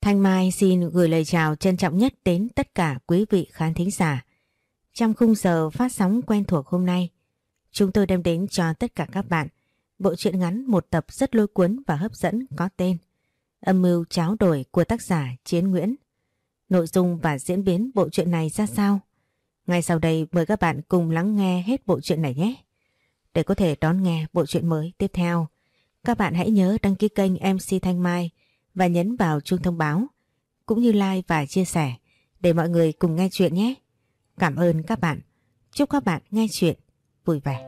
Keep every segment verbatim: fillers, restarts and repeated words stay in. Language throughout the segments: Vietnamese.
Thanh Mai xin gửi lời chào trân trọng nhất đến tất cả quý vị khán thính giả. Trong khung giờ phát sóng quen thuộc hôm nay, chúng tôi đem đến cho tất cả các bạn bộ truyện ngắn một tập rất lôi cuốn và hấp dẫn có tên Âm mưu tráo đổi của tác giả Chiến Nguyễn. Nội dung và diễn biến bộ truyện này ra sao? Ngay sau đây mời các bạn cùng lắng nghe hết bộ truyện này nhé. Để có thể đón nghe bộ truyện mới tiếp theo, các bạn hãy nhớ đăng ký kênh em xê Thanh Mai và nhấn vào chuông thông báo, cũng như like và chia sẻ để mọi người cùng nghe chuyện nhé. Cảm ơn các bạn. Chúc các bạn nghe chuyện vui vẻ.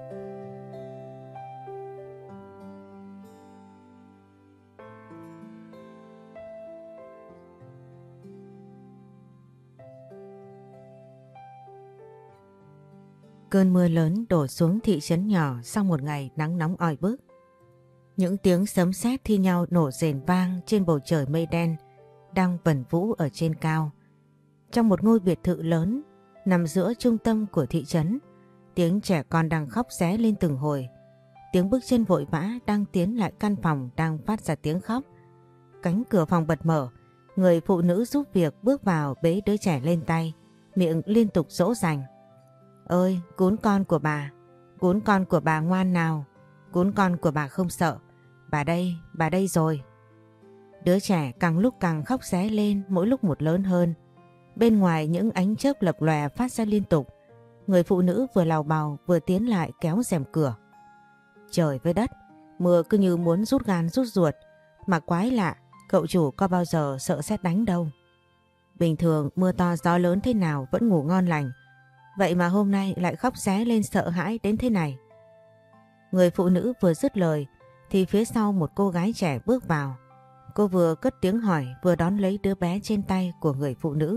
Cơn mưa lớn đổ xuống thị trấn nhỏ sau một ngày nắng nóng oi bức. Những tiếng sấm sét thi nhau nổ rền vang trên bầu trời mây đen đang vần vũ ở trên cao. Trong một ngôi biệt thự lớn nằm giữa trung tâm của thị trấn, tiếng trẻ con đang khóc ré lên từng hồi. Tiếng bước chân vội vã đang tiến lại căn phòng đang phát ra tiếng khóc. Cánh cửa phòng bật mở, người phụ nữ giúp việc bước vào bế đứa trẻ lên tay, miệng liên tục dỗ dành. Ơi, cún con của bà, cún con của bà ngoan nào, cún con của bà không sợ, bà đây, bà đây rồi. Đứa trẻ càng lúc càng khóc ré lên, mỗi lúc một lớn hơn. Bên ngoài những ánh chớp lập lòe phát ra liên tục. Người phụ nữ vừa lào bào vừa tiến lại kéo rèm cửa. Trời với đất, mưa cứ như muốn rút gan rút ruột. Mà quái lạ, cậu chủ có bao giờ sợ sét đánh đâu. Bình thường mưa to gió lớn thế nào vẫn ngủ ngon lành. Vậy mà hôm nay lại khóc ré lên sợ hãi đến thế này. Người phụ nữ vừa dứt lời thì phía sau một cô gái trẻ bước vào. Cô vừa cất tiếng hỏi vừa đón lấy đứa bé trên tay của người phụ nữ.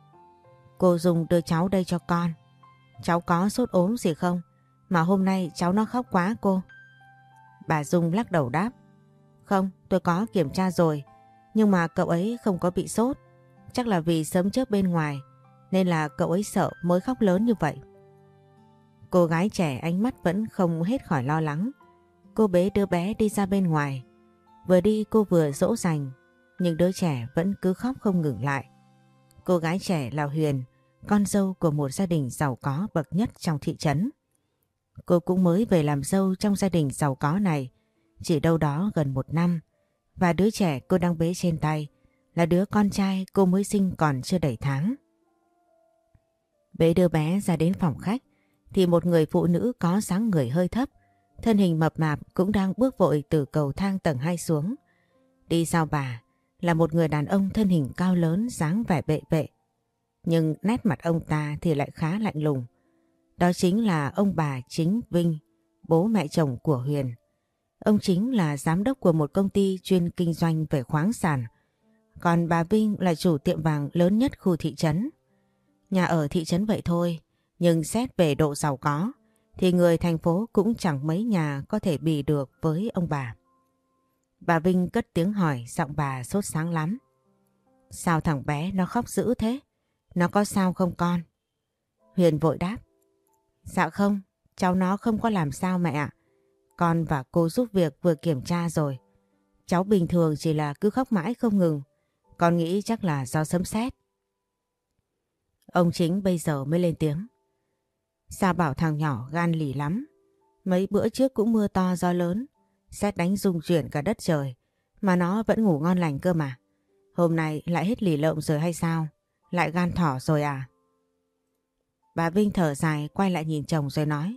Cô Dung đưa cháu đây cho con. Cháu có sốt ốm gì không? Mà hôm nay cháu nó khóc quá cô. Bà Dung lắc đầu đáp. Không, tôi có kiểm tra rồi. Nhưng mà cậu ấy không có bị sốt. Chắc là vì sớm chớp bên ngoài nên là cậu ấy sợ mới khóc lớn như vậy. Cô gái trẻ ánh mắt vẫn không hết khỏi lo lắng. Cô bế đứa bé đi ra bên ngoài. Vừa đi cô vừa dỗ dành, nhưng đứa trẻ vẫn cứ khóc không ngừng lại. Cô gái trẻ là Huyền, con dâu của một gia đình giàu có bậc nhất trong thị trấn. Cô cũng mới về làm dâu trong gia đình giàu có này, chỉ đâu đó gần một năm. Và đứa trẻ cô đang bế trên tay là đứa con trai cô mới sinh còn chưa đầy tháng. Bế đứa bé ra đến phòng khách thì một người phụ nữ có dáng người hơi thấp, thân hình mập mạp cũng đang bước vội từ cầu thang tầng hai xuống. Đi sau bà là một người đàn ông thân hình cao lớn dáng vẻ bệ vệ. Nhưng nét mặt ông ta thì lại khá lạnh lùng. Đó chính là ông bà Chính Vinh, bố mẹ chồng của Huyền. Ông Chính là giám đốc của một công ty chuyên kinh doanh về khoáng sản. Còn bà Vinh là chủ tiệm vàng lớn nhất khu thị trấn. Nhà ở thị trấn vậy thôi, nhưng xét về độ giàu có thì người thành phố cũng chẳng mấy nhà có thể bì được với ông bà. Bà Vinh cất tiếng hỏi, giọng bà sốt sáng lắm. Sao thằng bé nó khóc dữ thế? Nó có sao không con? Huyền vội đáp. Dạ không, cháu nó không có làm sao mẹ ạ. Con và cô giúp việc vừa kiểm tra rồi. Cháu bình thường chỉ là cứ khóc mãi không ngừng. Con nghĩ chắc là do sấm sét. Ông Chính bây giờ mới lên tiếng. Sao bảo thằng nhỏ gan lì lắm. Mấy bữa trước cũng mưa to gió lớn, sét đánh rung chuyển cả đất trời, mà nó vẫn ngủ ngon lành cơ mà. Hôm nay lại hết lì lợm rồi hay sao? Lại gan thỏ rồi à? Bà Vinh thở dài quay lại nhìn chồng rồi nói.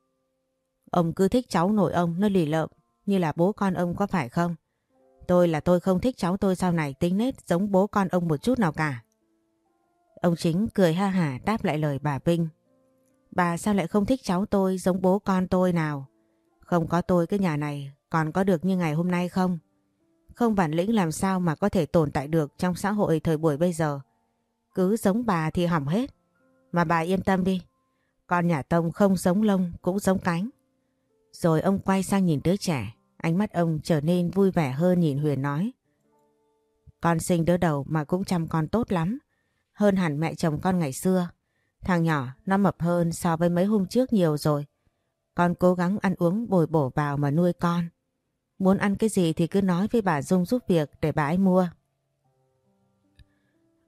Ông cứ thích cháu nội ông nó lì lợm như là bố con ông có phải không? Tôi là tôi không thích cháu tôi sau này tính nết giống bố con ông một chút nào cả. Ông Chính cười ha hả đáp lại lời bà Vinh. Bà sao lại không thích cháu tôi giống bố con tôi nào? Không có tôi cái nhà này còn có được như ngày hôm nay không? Không bản lĩnh làm sao mà có thể tồn tại được trong xã hội thời buổi bây giờ. Cứ giống bà thì hỏng hết. Mà bà yên tâm đi. Con nhà Tông không giống lông cũng giống cánh. Rồi ông quay sang nhìn đứa trẻ. Ánh mắt ông trở nên vui vẻ hơn nhìn Huyền nói. Con sinh đứa đầu mà cũng chăm con tốt lắm. Hơn hẳn mẹ chồng con ngày xưa. Thằng nhỏ nó mập hơn so với mấy hôm trước nhiều rồi. Con cố gắng ăn uống bồi bổ vào mà nuôi con. Muốn ăn cái gì thì cứ nói với bà Dung giúp việc để bà ấy mua.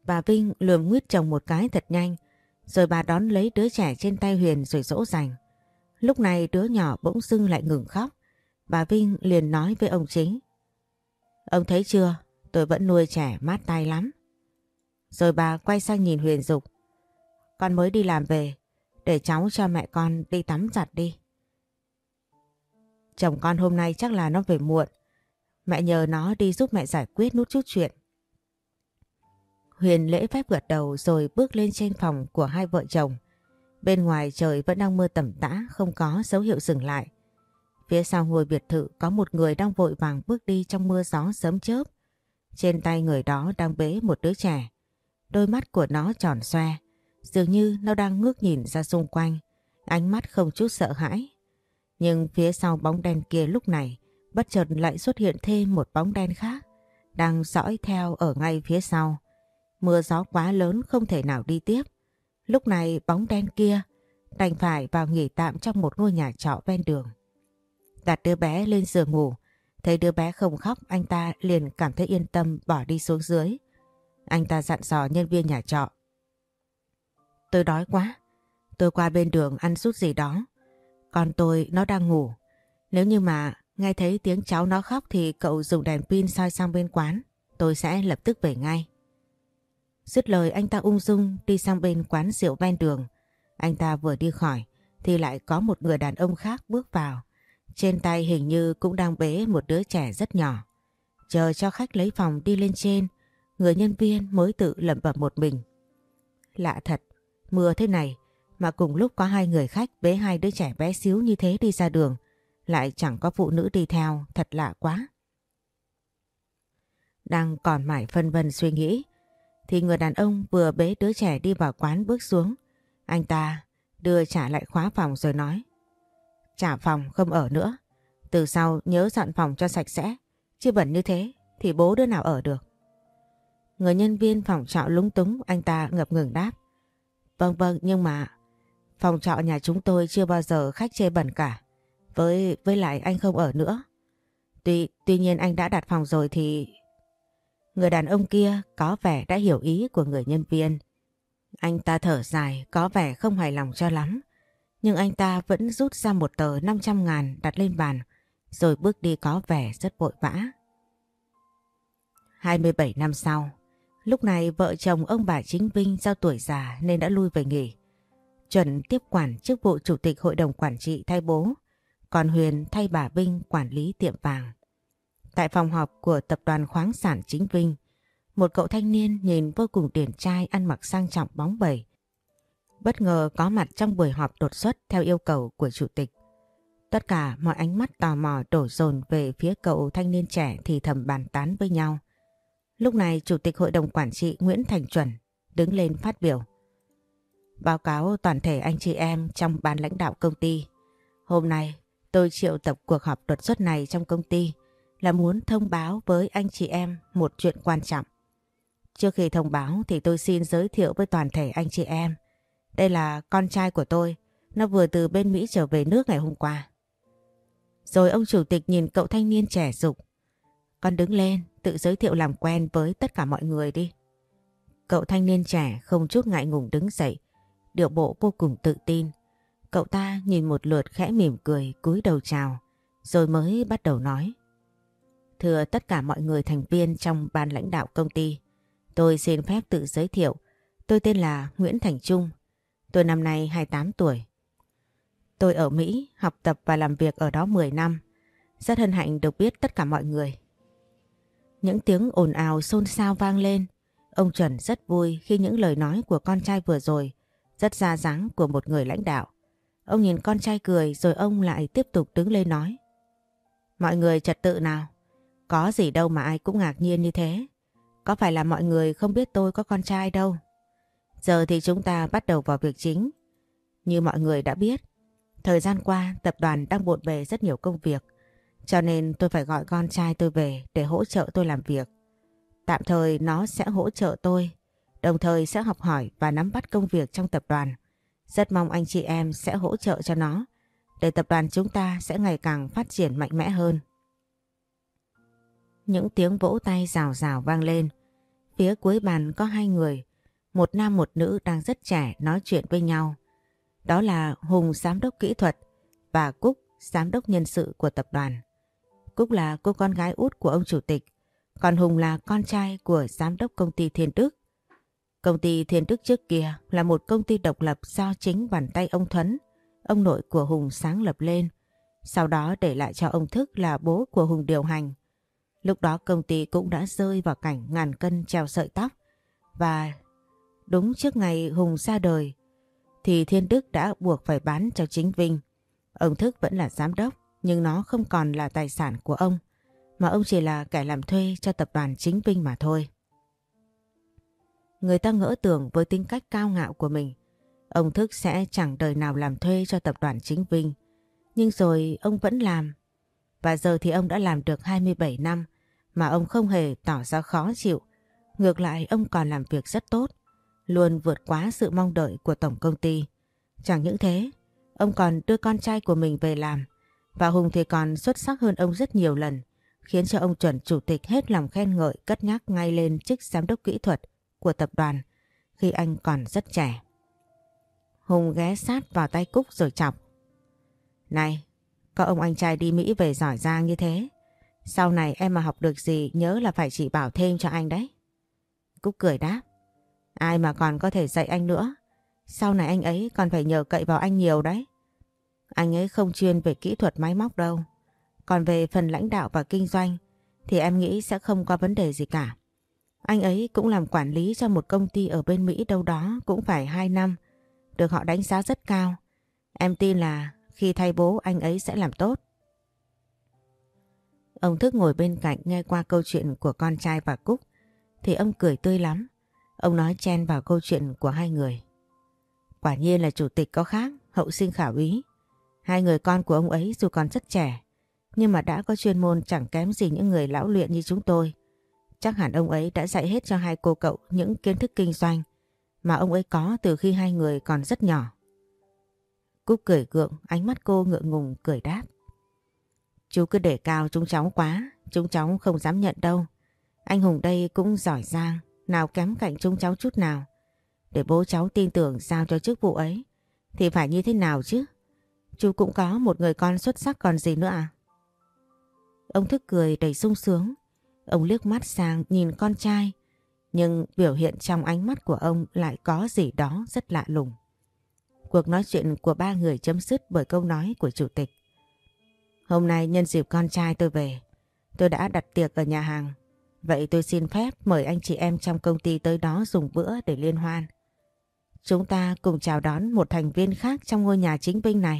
Bà Vinh lườm nguyết chồng một cái thật nhanh, rồi bà đón lấy đứa trẻ trên tay Huyền rồi dỗ dành. Lúc này đứa nhỏ bỗng dưng lại ngừng khóc. Bà Vinh liền nói với ông chính. Ông thấy chưa, tôi vẫn nuôi trẻ mát tay lắm. Rồi bà quay sang nhìn Huyền dục. Con mới đi làm về, để cháu cho mẹ con đi tắm giặt đi. Chồng con hôm nay chắc là nó về muộn. Mẹ nhờ nó đi giúp mẹ giải quyết nút chút chuyện. Huyền lễ phép gật đầu rồi bước lên trên phòng của hai vợ chồng. Bên ngoài trời vẫn đang mưa tầm tã, không có dấu hiệu dừng lại. Phía sau ngôi biệt thự có một người đang vội vàng bước đi trong mưa gió sớm chớp. Trên tay người đó đang bế một đứa trẻ. Đôi mắt của nó tròn xoe, dường như nó đang ngước nhìn ra xung quanh, ánh mắt không chút sợ hãi. Nhưng phía sau bóng đen kia lúc này bất chợt lại xuất hiện thêm một bóng đen khác, đang dõi theo ở ngay phía sau. Mưa gió quá lớn không thể nào đi tiếp. Lúc này bóng đen kia đành phải vào nghỉ tạm trong một ngôi nhà trọ ven đường. Đặt đứa bé lên giường ngủ, thấy đứa bé không khóc, anh ta liền cảm thấy yên tâm bỏ đi xuống dưới. Anh ta dặn dò nhân viên nhà trọ. Tôi đói quá, tôi qua bên đường ăn chút gì đó. Con tôi nó đang ngủ. Nếu như mà nghe thấy tiếng cháu nó khóc thì cậu dùng đèn pin soi sang bên quán, tôi sẽ lập tức về ngay. Dứt lời anh ta ung dung đi sang bên quán rượu ven đường. Anh ta vừa đi khỏi thì lại có một người đàn ông khác bước vào. Trên tay hình như cũng đang bế một đứa trẻ rất nhỏ. Chờ cho khách lấy phòng đi lên trên, người nhân viên mới tự lẩm bẩm một mình. Lạ thật, mưa thế này mà cùng lúc có hai người khách bế hai đứa trẻ bé xíu như thế đi ra đường, lại chẳng có phụ nữ đi theo, thật lạ quá. Đang còn mải phân vân suy nghĩ thì người đàn ông vừa bế đứa trẻ đi vào quán bước xuống. Anh ta đưa trả lại khóa phòng rồi nói. Trả phòng không ở nữa. Từ sau nhớ dọn phòng cho sạch sẽ. Chứ bẩn như thế thì bố đứa nào ở được. Người nhân viên phòng trọ lúng túng, anh ta ngập ngừng đáp. Vâng vâng, nhưng mà phòng trọ nhà chúng tôi chưa bao giờ khách chê bẩn cả. Với với lại anh không ở nữa. Tuy, tuy nhiên anh đã đặt phòng rồi thì... Người đàn ông kia có vẻ đã hiểu ý của người nhân viên. Anh ta thở dài, có vẻ không hài lòng cho lắm. Nhưng anh ta vẫn rút ra một tờ năm trăm ngàn đặt lên bàn, rồi bước đi có vẻ rất vội vã. hai mươi bảy năm sau, lúc này vợ chồng ông bà Chính Vinh do tuổi già nên đã lui về nghỉ. Chuẩn tiếp quản chức vụ chủ tịch hội đồng quản trị thay bố, còn Huyền thay bà Vinh quản lý tiệm vàng. Tại phòng họp của tập đoàn khoáng sản Chính Vinh, một cậu thanh niên nhìn vô cùng điển trai ăn mặc sang trọng bóng bẩy bất ngờ có mặt trong buổi họp đột xuất theo yêu cầu của chủ tịch. Tất cả mọi ánh mắt tò mò đổ dồn về phía cậu thanh niên trẻ thì thầm bàn tán với nhau. Lúc này chủ tịch hội đồng quản trị Nguyễn Thành Chuẩn đứng lên phát biểu. Báo cáo toàn thể anh chị em trong ban lãnh đạo công ty. Hôm nay tôi triệu tập cuộc họp đột xuất này trong công ty là muốn thông báo với anh chị em một chuyện quan trọng. Trước khi thông báo thì tôi xin giới thiệu với toàn thể anh chị em. Đây là con trai của tôi, nó vừa từ bên Mỹ trở về nước ngày hôm qua. Rồi ông chủ tịch nhìn cậu thanh niên trẻ dục. Con đứng lên, tự giới thiệu làm quen với tất cả mọi người đi. Cậu thanh niên trẻ không chút ngại ngùng đứng dậy, điệu bộ vô cùng tự tin. Cậu ta nhìn một lượt khẽ mỉm cười, cúi đầu chào, rồi mới bắt đầu nói. Thưa tất cả mọi người thành viên trong ban lãnh đạo công ty, tôi xin phép tự giới thiệu. Tôi tên là Nguyễn Thành Trung. Tôi năm nay hai mươi tám tuổi. Tôi ở Mỹ học tập và làm việc ở đó mười năm. Rất hân hạnh được biết tất cả mọi người. Những tiếng ồn ào xôn xao vang lên. Ông Chuẩn rất vui khi những lời nói của con trai vừa rồi rất ra dáng của một người lãnh đạo. Ông nhìn con trai cười rồi ông lại tiếp tục đứng lên nói. Mọi người trật tự nào. Có gì đâu mà ai cũng ngạc nhiên như thế. Có phải là mọi người không biết tôi có con trai đâu. Giờ thì chúng ta bắt đầu vào việc chính. Như mọi người đã biết, thời gian qua tập đoàn đang bộn bề rất nhiều công việc. Cho nên tôi phải gọi con trai tôi về để hỗ trợ tôi làm việc. Tạm thời nó sẽ hỗ trợ tôi, đồng thời sẽ học hỏi và nắm bắt công việc trong tập đoàn. Rất mong anh chị em sẽ hỗ trợ cho nó, để tập đoàn chúng ta sẽ ngày càng phát triển mạnh mẽ hơn. Những tiếng vỗ tay rào rào vang lên. phía cuối bàn có hai người, một nam một nữ đang rất trẻ nói chuyện với nhau. Đó là Hùng giám đốc kỹ thuật và Cúc giám đốc nhân sự của tập đoàn. Cúc là cô con gái út của ông chủ tịch, còn Hùng là con trai của giám đốc công ty Thiên Đức. Công ty Thiên Đức trước kia là một công ty độc lập do chính bàn tay ông Thuấn, ông nội của Hùng sáng lập lên, sau đó để lại cho ông Thức là bố của Hùng điều hành. Lúc đó công ty cũng đã rơi vào cảnh ngàn cân treo sợi tóc, và đúng trước ngày Hùng ra đời thì Thiên Đức đã buộc phải bán cho chính Vinh. Ông Thức vẫn là giám đốc, nhưng nó không còn là tài sản của ông, mà ông chỉ là kẻ làm thuê cho tập đoàn chính Vinh mà thôi. Người ta ngỡ tưởng với tính cách cao ngạo của mình, ông Thức sẽ chẳng đời nào làm thuê cho tập đoàn chính Vinh. Nhưng rồi ông vẫn làm. Và giờ thì ông đã làm được hai mươi bảy năm mà ông không hề tỏ ra khó chịu. Ngược lại ông còn làm việc rất tốt, luôn vượt quá sự mong đợi của tổng công ty. Chẳng những thế, ông còn đưa con trai của mình về làm. Và Hùng thì còn xuất sắc hơn ông rất nhiều lần, khiến cho ông chuẩn chủ tịch hết lòng khen ngợi, cất nhắc ngay lên chức giám đốc kỹ thuật của tập đoàn khi anh còn rất trẻ. Hùng ghé sát vào tay Cúc rồi chọc. Này, có ông anh trai đi Mỹ về giỏi giang như thế, sau này em mà học được gì nhớ là phải chỉ bảo thêm cho anh đấy. Cúc cười đáp. Ai mà còn có thể dạy anh nữa, sau này anh ấy còn phải nhờ cậy vào anh nhiều đấy. Anh ấy không chuyên về kỹ thuật máy móc đâu, còn về phần lãnh đạo và kinh doanh thì em nghĩ sẽ không có vấn đề gì cả. Anh ấy cũng làm quản lý cho một công ty ở bên Mỹ đâu đó cũng phải hai năm, được họ đánh giá rất cao. Em tin là khi thay bố anh ấy sẽ làm tốt. Ông Thức ngồi bên cạnh nghe qua câu chuyện của con trai và Cúc thì ông cười tươi lắm. Ông nói chen vào câu chuyện của hai người. Quả nhiên là chủ tịch có khác, hậu sinh khả úy. Hai người con của ông ấy dù còn rất trẻ, nhưng mà đã có chuyên môn chẳng kém gì những người lão luyện như chúng tôi. Chắc hẳn ông ấy đã dạy hết cho hai cô cậu những kiến thức kinh doanh mà ông ấy có từ khi hai người còn rất nhỏ. Cúc cười gượng, ánh mắt cô ngượng ngùng cười đáp. Chú cứ để cao chúng cháu quá, chúng cháu không dám nhận đâu. Anh Hùng đây cũng giỏi giang, nào kém cạnh chúng cháu chút nào. Để bố cháu tin tưởng giao cho chức vụ ấy thì phải như thế nào chứ? Chú cũng có một người con xuất sắc còn gì nữa à? Ông Thức cười đầy sung sướng. Ông liếc mắt sang nhìn con trai, nhưng biểu hiện trong ánh mắt của ông lại có gì đó rất lạ lùng. Cuộc nói chuyện của ba người chấm dứt bởi câu nói của chủ tịch. Hôm nay nhân dịp con trai tôi về, tôi đã đặt tiệc ở nhà hàng. Vậy tôi xin phép mời anh chị em trong công ty tới đó dùng bữa để liên hoan. Chúng ta cùng chào đón một thành viên khác trong ngôi nhà chính Vinh này.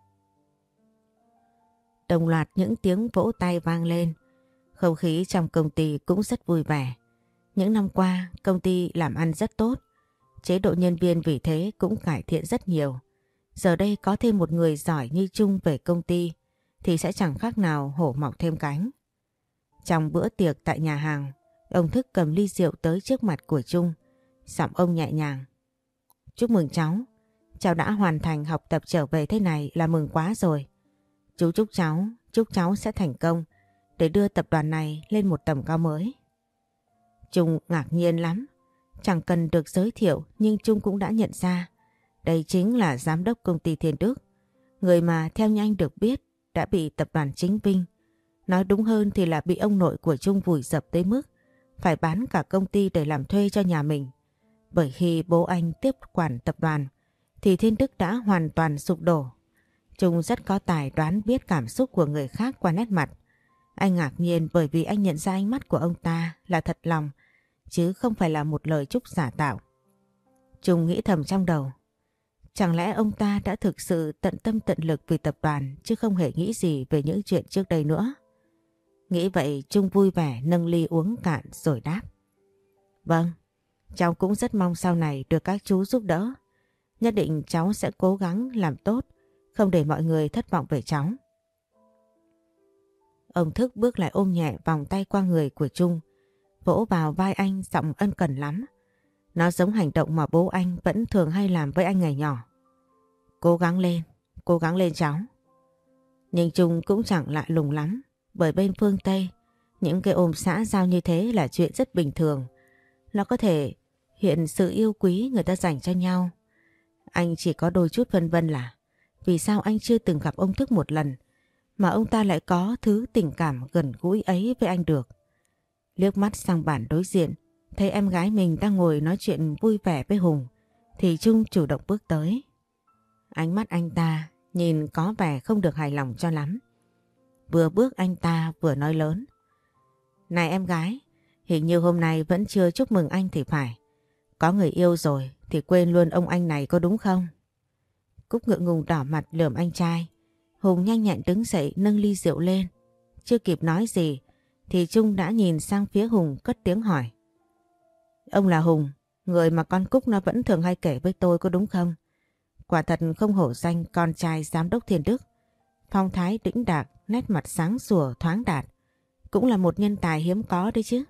Đồng loạt những tiếng vỗ tay vang lên. Không khí trong công ty cũng rất vui vẻ. Những năm qua công ty làm ăn rất tốt. Chế độ nhân viên vì thế cũng cải thiện rất nhiều. Giờ đây có thêm một người giỏi như Trung về công ty thì sẽ chẳng khác nào hổ mọc thêm cánh. Trong bữa tiệc tại nhà hàng, ông Thức cầm ly rượu tới trước mặt của Trung. Giọng ông nhẹ nhàng. Chúc mừng cháu. Cháu đã hoàn thành học tập trở về thế này là mừng quá rồi. Chú chúc cháu, chúc cháu sẽ thành công để đưa tập đoàn này lên một tầm cao mới. Trung ngạc nhiên lắm. Chẳng cần được giới thiệu nhưng Trung cũng đã nhận ra đây chính là giám đốc công ty Thiên Đức. Người mà theo như anh được biết đã bị tập đoàn chính Vinh, nói đúng hơn thì là bị ông nội của Trung vùi dập tới mức phải bán cả công ty để làm thuê cho nhà mình. Bởi khi bố anh tiếp quản tập đoàn thì Thiên Đức đã hoàn toàn sụp đổ. Trung rất có tài đoán biết cảm xúc của người khác qua nét mặt. Anh ngạc nhiên bởi vì anh nhận ra ánh mắt của ông ta là thật lòng, chứ không phải là một lời chúc giả tạo. Trung nghĩ thầm trong đầu. Chẳng lẽ ông ta đã thực sự tận tâm tận lực vì tập đoàn chứ không hề nghĩ gì về những chuyện trước đây nữa. Nghĩ vậy Trung vui vẻ nâng ly uống cạn rồi đáp. Vâng, cháu cũng rất mong sau này được các chú giúp đỡ. Nhất định cháu sẽ cố gắng làm tốt, không để mọi người thất vọng về cháu. Ông Thức bước lại ôm nhẹ vòng tay qua người của Trung, vỗ vào vai anh giọng ân cần lắm. Nó giống hành động mà bố anh vẫn thường hay làm với anh ngày nhỏ. Cố gắng lên, cố gắng lên cháu. Nhưng Trung cũng chẳng lạ lùng lắm, bởi bên phương Tây, những cái ôm xã giao như thế là chuyện rất bình thường. nó có thể hiện sự yêu quý người ta dành cho nhau. Anh chỉ có đôi chút phân vân là vì sao anh chưa từng gặp ông Thức một lần mà ông ta lại có thứ tình cảm gần gũi ấy với anh được. Liếc mắt sang bàn đối diện, thấy em gái mình đang ngồi nói chuyện vui vẻ với Hùng thì Trung chủ động bước tới. Ánh mắt anh ta nhìn có vẻ không được hài lòng cho lắm. Vừa bước anh ta vừa nói lớn. Này em gái, hình như hôm nay vẫn chưa chúc mừng anh thì phải. Có người yêu rồi thì quên luôn ông anh này có đúng không? Cúc ngượng ngùng đỏ mặt lườm anh trai. Hùng nhanh nhẹn đứng dậy nâng ly rượu lên. Chưa kịp nói gì thì Trung đã nhìn sang phía Hùng cất tiếng hỏi. Ông là Hùng, người mà con Cúc nó vẫn thường hay kể với tôi có đúng không? Quả thật không hổ danh con trai giám đốc Thiên Đức. Phong thái đĩnh đạc, nét mặt sáng sủa thoáng đạt. Cũng là một nhân tài hiếm có đấy chứ.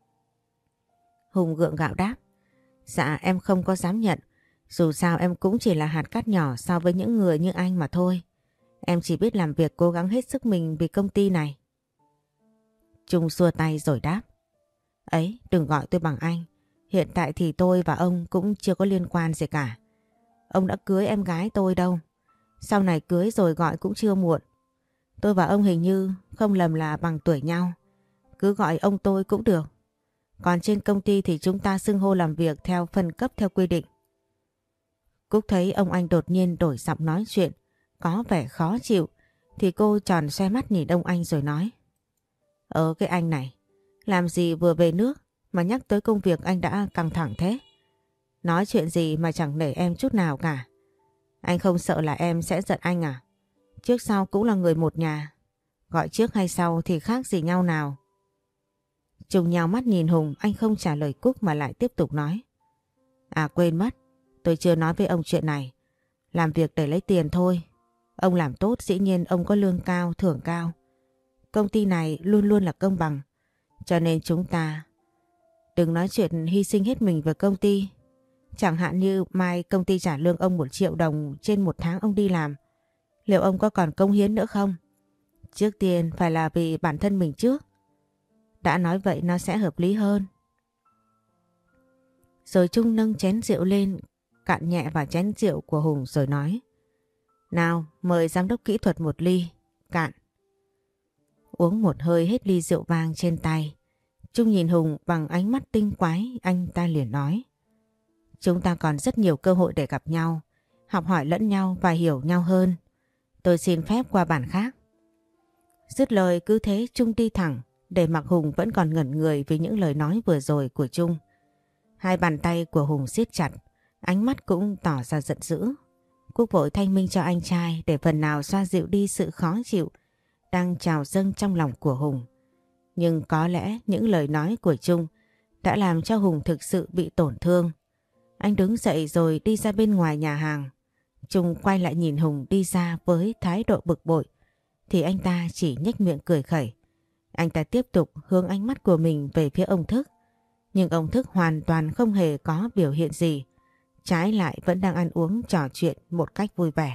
Hùng gượng gạo đáp. Dạ em không có dám nhận. Dù sao em cũng chỉ là hạt cát nhỏ so với những người như anh mà thôi. Em chỉ biết làm việc cố gắng hết sức mình vì công ty này. Trung xua tay rồi đáp. Ấy, đừng gọi tôi bằng anh. Hiện tại thì tôi và ông cũng chưa có liên quan gì cả. Ông đã cưới em gái tôi đâu. Sau này cưới rồi gọi cũng chưa muộn. Tôi và ông hình như không lầm là bằng tuổi nhau. Cứ gọi ông tôi cũng được. Còn trên công ty thì chúng ta xưng hô làm việc theo phân cấp theo quy định. Cúc thấy ông anh đột nhiên đổi giọng nói chuyện, có vẻ khó chịu, thì cô tròn xoe mắt nhìn ông anh rồi nói. Ờ cái anh này, làm gì vừa về nước mà nhắc tới công việc anh đã căng thẳng thế? Nói chuyện gì mà chẳng nể em chút nào cả. Anh không sợ là em sẽ giận anh à? Trước sau cũng là người một nhà. Gọi trước hay sau thì khác gì nhau nào. Trùng nhào mắt nhìn Hùng, anh không trả lời Cúc mà lại tiếp tục nói. À quên mất, tôi chưa nói với ông chuyện này. Làm việc để lấy tiền thôi. Ông làm tốt dĩ nhiên ông có lương cao, thưởng cao. Công ty này luôn luôn là công bằng. Cho nên chúng ta đừng nói chuyện hy sinh hết mình về công ty. Chẳng hạn như mai công ty trả lương ông một triệu đồng trên một tháng ông đi làm. Liệu ông có còn cống hiến nữa không? Trước tiên phải là vì bản thân mình trước. Đã nói vậy nó sẽ hợp lý hơn. Rồi Trung nâng chén rượu lên, cạn nhẹ vào chén rượu của Hùng rồi nói. Nào, mời giám đốc kỹ thuật một ly, cạn. Uống một hơi hết ly rượu vang trên tay. Trung nhìn Hùng bằng ánh mắt tinh quái, anh ta liền nói. Chúng ta còn rất nhiều cơ hội để gặp nhau, học hỏi lẫn nhau và hiểu nhau hơn. Tôi xin phép qua bàn khác. Dứt lời cứ thế Trung đi thẳng, để mặc Hùng vẫn còn ngẩn người vì những lời nói vừa rồi của Trung. Hai bàn tay của Hùng siết chặt, ánh mắt cũng tỏ ra giận dữ. Cúc vội thanh minh cho anh trai để phần nào xoa dịu đi sự khó chịu đang trào dâng trong lòng của Hùng. Nhưng có lẽ những lời nói của Trung đã làm cho Hùng thực sự bị tổn thương. Anh đứng dậy rồi đi ra bên ngoài nhà hàng. Trung quay lại nhìn Hùng đi ra với thái độ bực bội, thì anh ta chỉ nhếch miệng cười khẩy. Anh ta tiếp tục hướng ánh mắt của mình về phía ông Thức. Nhưng ông Thức hoàn toàn không hề có biểu hiện gì. Trái lại vẫn đang ăn uống trò chuyện một cách vui vẻ.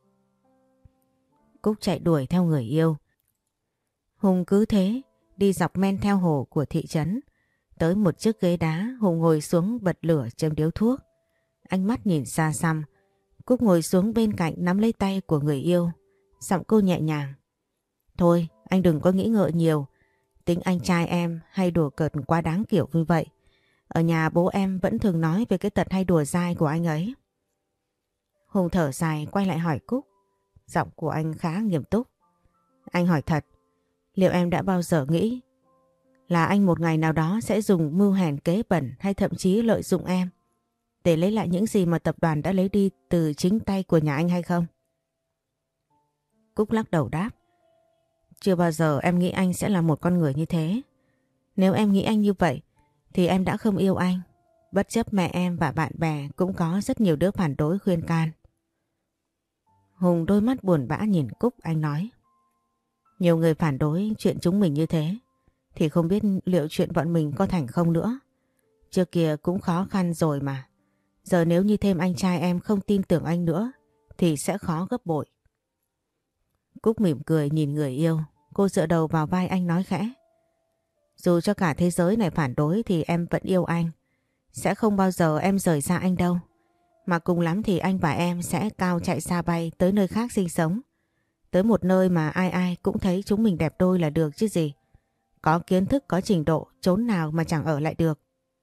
Cúc chạy đuổi theo người yêu. Hùng cứ thế đi dọc men theo hồ của thị trấn. Tới một chiếc ghế đá, Hùng ngồi xuống bật lửa châm điếu thuốc. Ánh mắt nhìn xa xăm. Cúc ngồi xuống bên cạnh nắm lấy tay của người yêu. Giọng cô nhẹ nhàng. Thôi anh đừng có nghĩ ngợi nhiều. Tính anh trai em hay đùa cợt quá đáng kiểu như vậy. Ở nhà bố em vẫn thường nói về cái tật hay đùa dai của anh ấy. Hùng thở dài quay lại hỏi Cúc. Giọng của anh khá nghiêm túc. Anh hỏi thật, liệu em đã bao giờ nghĩ là anh một ngày nào đó sẽ dùng mưu hèn kế bẩn hay thậm chí lợi dụng em để lấy lại những gì mà tập đoàn đã lấy đi từ chính tay của nhà anh hay không? Cúc lắc đầu đáp. Chưa bao giờ em nghĩ anh sẽ là một con người như thế. Nếu em nghĩ anh như vậy thì em đã không yêu anh. Bất chấp mẹ em và bạn bè cũng có rất nhiều đứa phản đối khuyên can. Hùng đôi mắt buồn bã nhìn Cúc, anh nói. Nhiều người phản đối chuyện chúng mình như thế thì không biết liệu chuyện bọn mình có thành không nữa. Trước kia cũng khó khăn rồi mà. Giờ nếu như thêm anh trai em không tin tưởng anh nữa thì sẽ khó gấp bội. Cúc mỉm cười nhìn người yêu. Cô dựa đầu vào vai anh nói khẽ. Dù cho cả thế giới này phản đối thì em vẫn yêu anh. Sẽ không bao giờ em rời xa anh đâu. Mà cùng lắm thì anh và em sẽ cao chạy xa bay tới nơi khác sinh sống. Tới một nơi mà ai ai cũng thấy chúng mình đẹp đôi là được chứ gì. Có kiến thức, có trình độ, chốn nào mà chẳng ở lại được.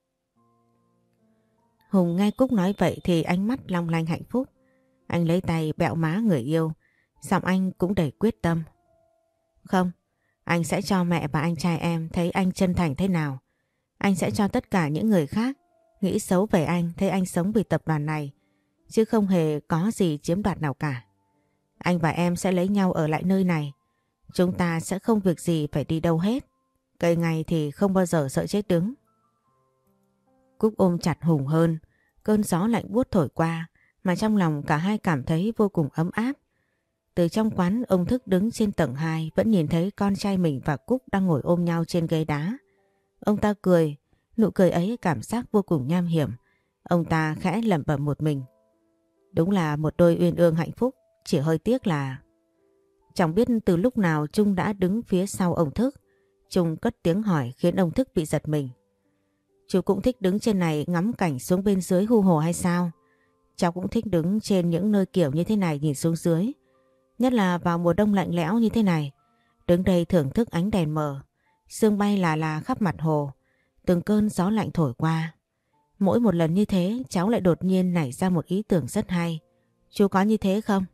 Hùng nghe Cúc nói vậy thì ánh mắt long lanh hạnh phúc. Anh lấy tay bẹo má người yêu, giọng anh cũng đầy quyết tâm. Không, anh sẽ cho mẹ và anh trai em thấy anh chân thành thế nào. Anh sẽ cho tất cả những người khác nghĩ xấu về anh thấy anh sống vì tập đoàn này, chứ không hề có gì chiếm đoạt nào cả. Anh và em sẽ lấy nhau ở lại nơi này. Chúng ta sẽ không việc gì phải đi đâu hết. Cây ngày thì không bao giờ sợ chết đứng. Cúc ôm chặt Hùng hơn. Cơn gió lạnh buốt thổi qua mà trong lòng cả hai cảm thấy vô cùng ấm áp. Từ trong quán, ông Thức đứng trên tầng hai vẫn nhìn thấy con trai mình và Cúc đang ngồi ôm nhau trên ghế đá. Ông ta cười, nụ cười ấy cảm giác vô cùng nham hiểm. Ông ta khẽ lẩm bẩm một mình. Đúng là một đôi uyên ương hạnh phúc, chỉ hơi tiếc là... Chẳng biết từ lúc nào Trung đã đứng phía sau ông Thức. Trung cất tiếng hỏi khiến ông Thức bị giật mình. Chú cũng thích đứng trên này ngắm cảnh xuống bên dưới hu hồ hay sao? Cháu cũng thích đứng trên những nơi kiểu như thế này nhìn xuống dưới. Nhất là vào mùa đông lạnh lẽo như thế này. Đứng đây thưởng thức ánh đèn mờ. Sương bay là là khắp mặt hồ. Từng cơn gió lạnh thổi qua. Mỗi một lần như thế cháu lại đột nhiên nảy ra một ý tưởng rất hay. Chú có như thế không?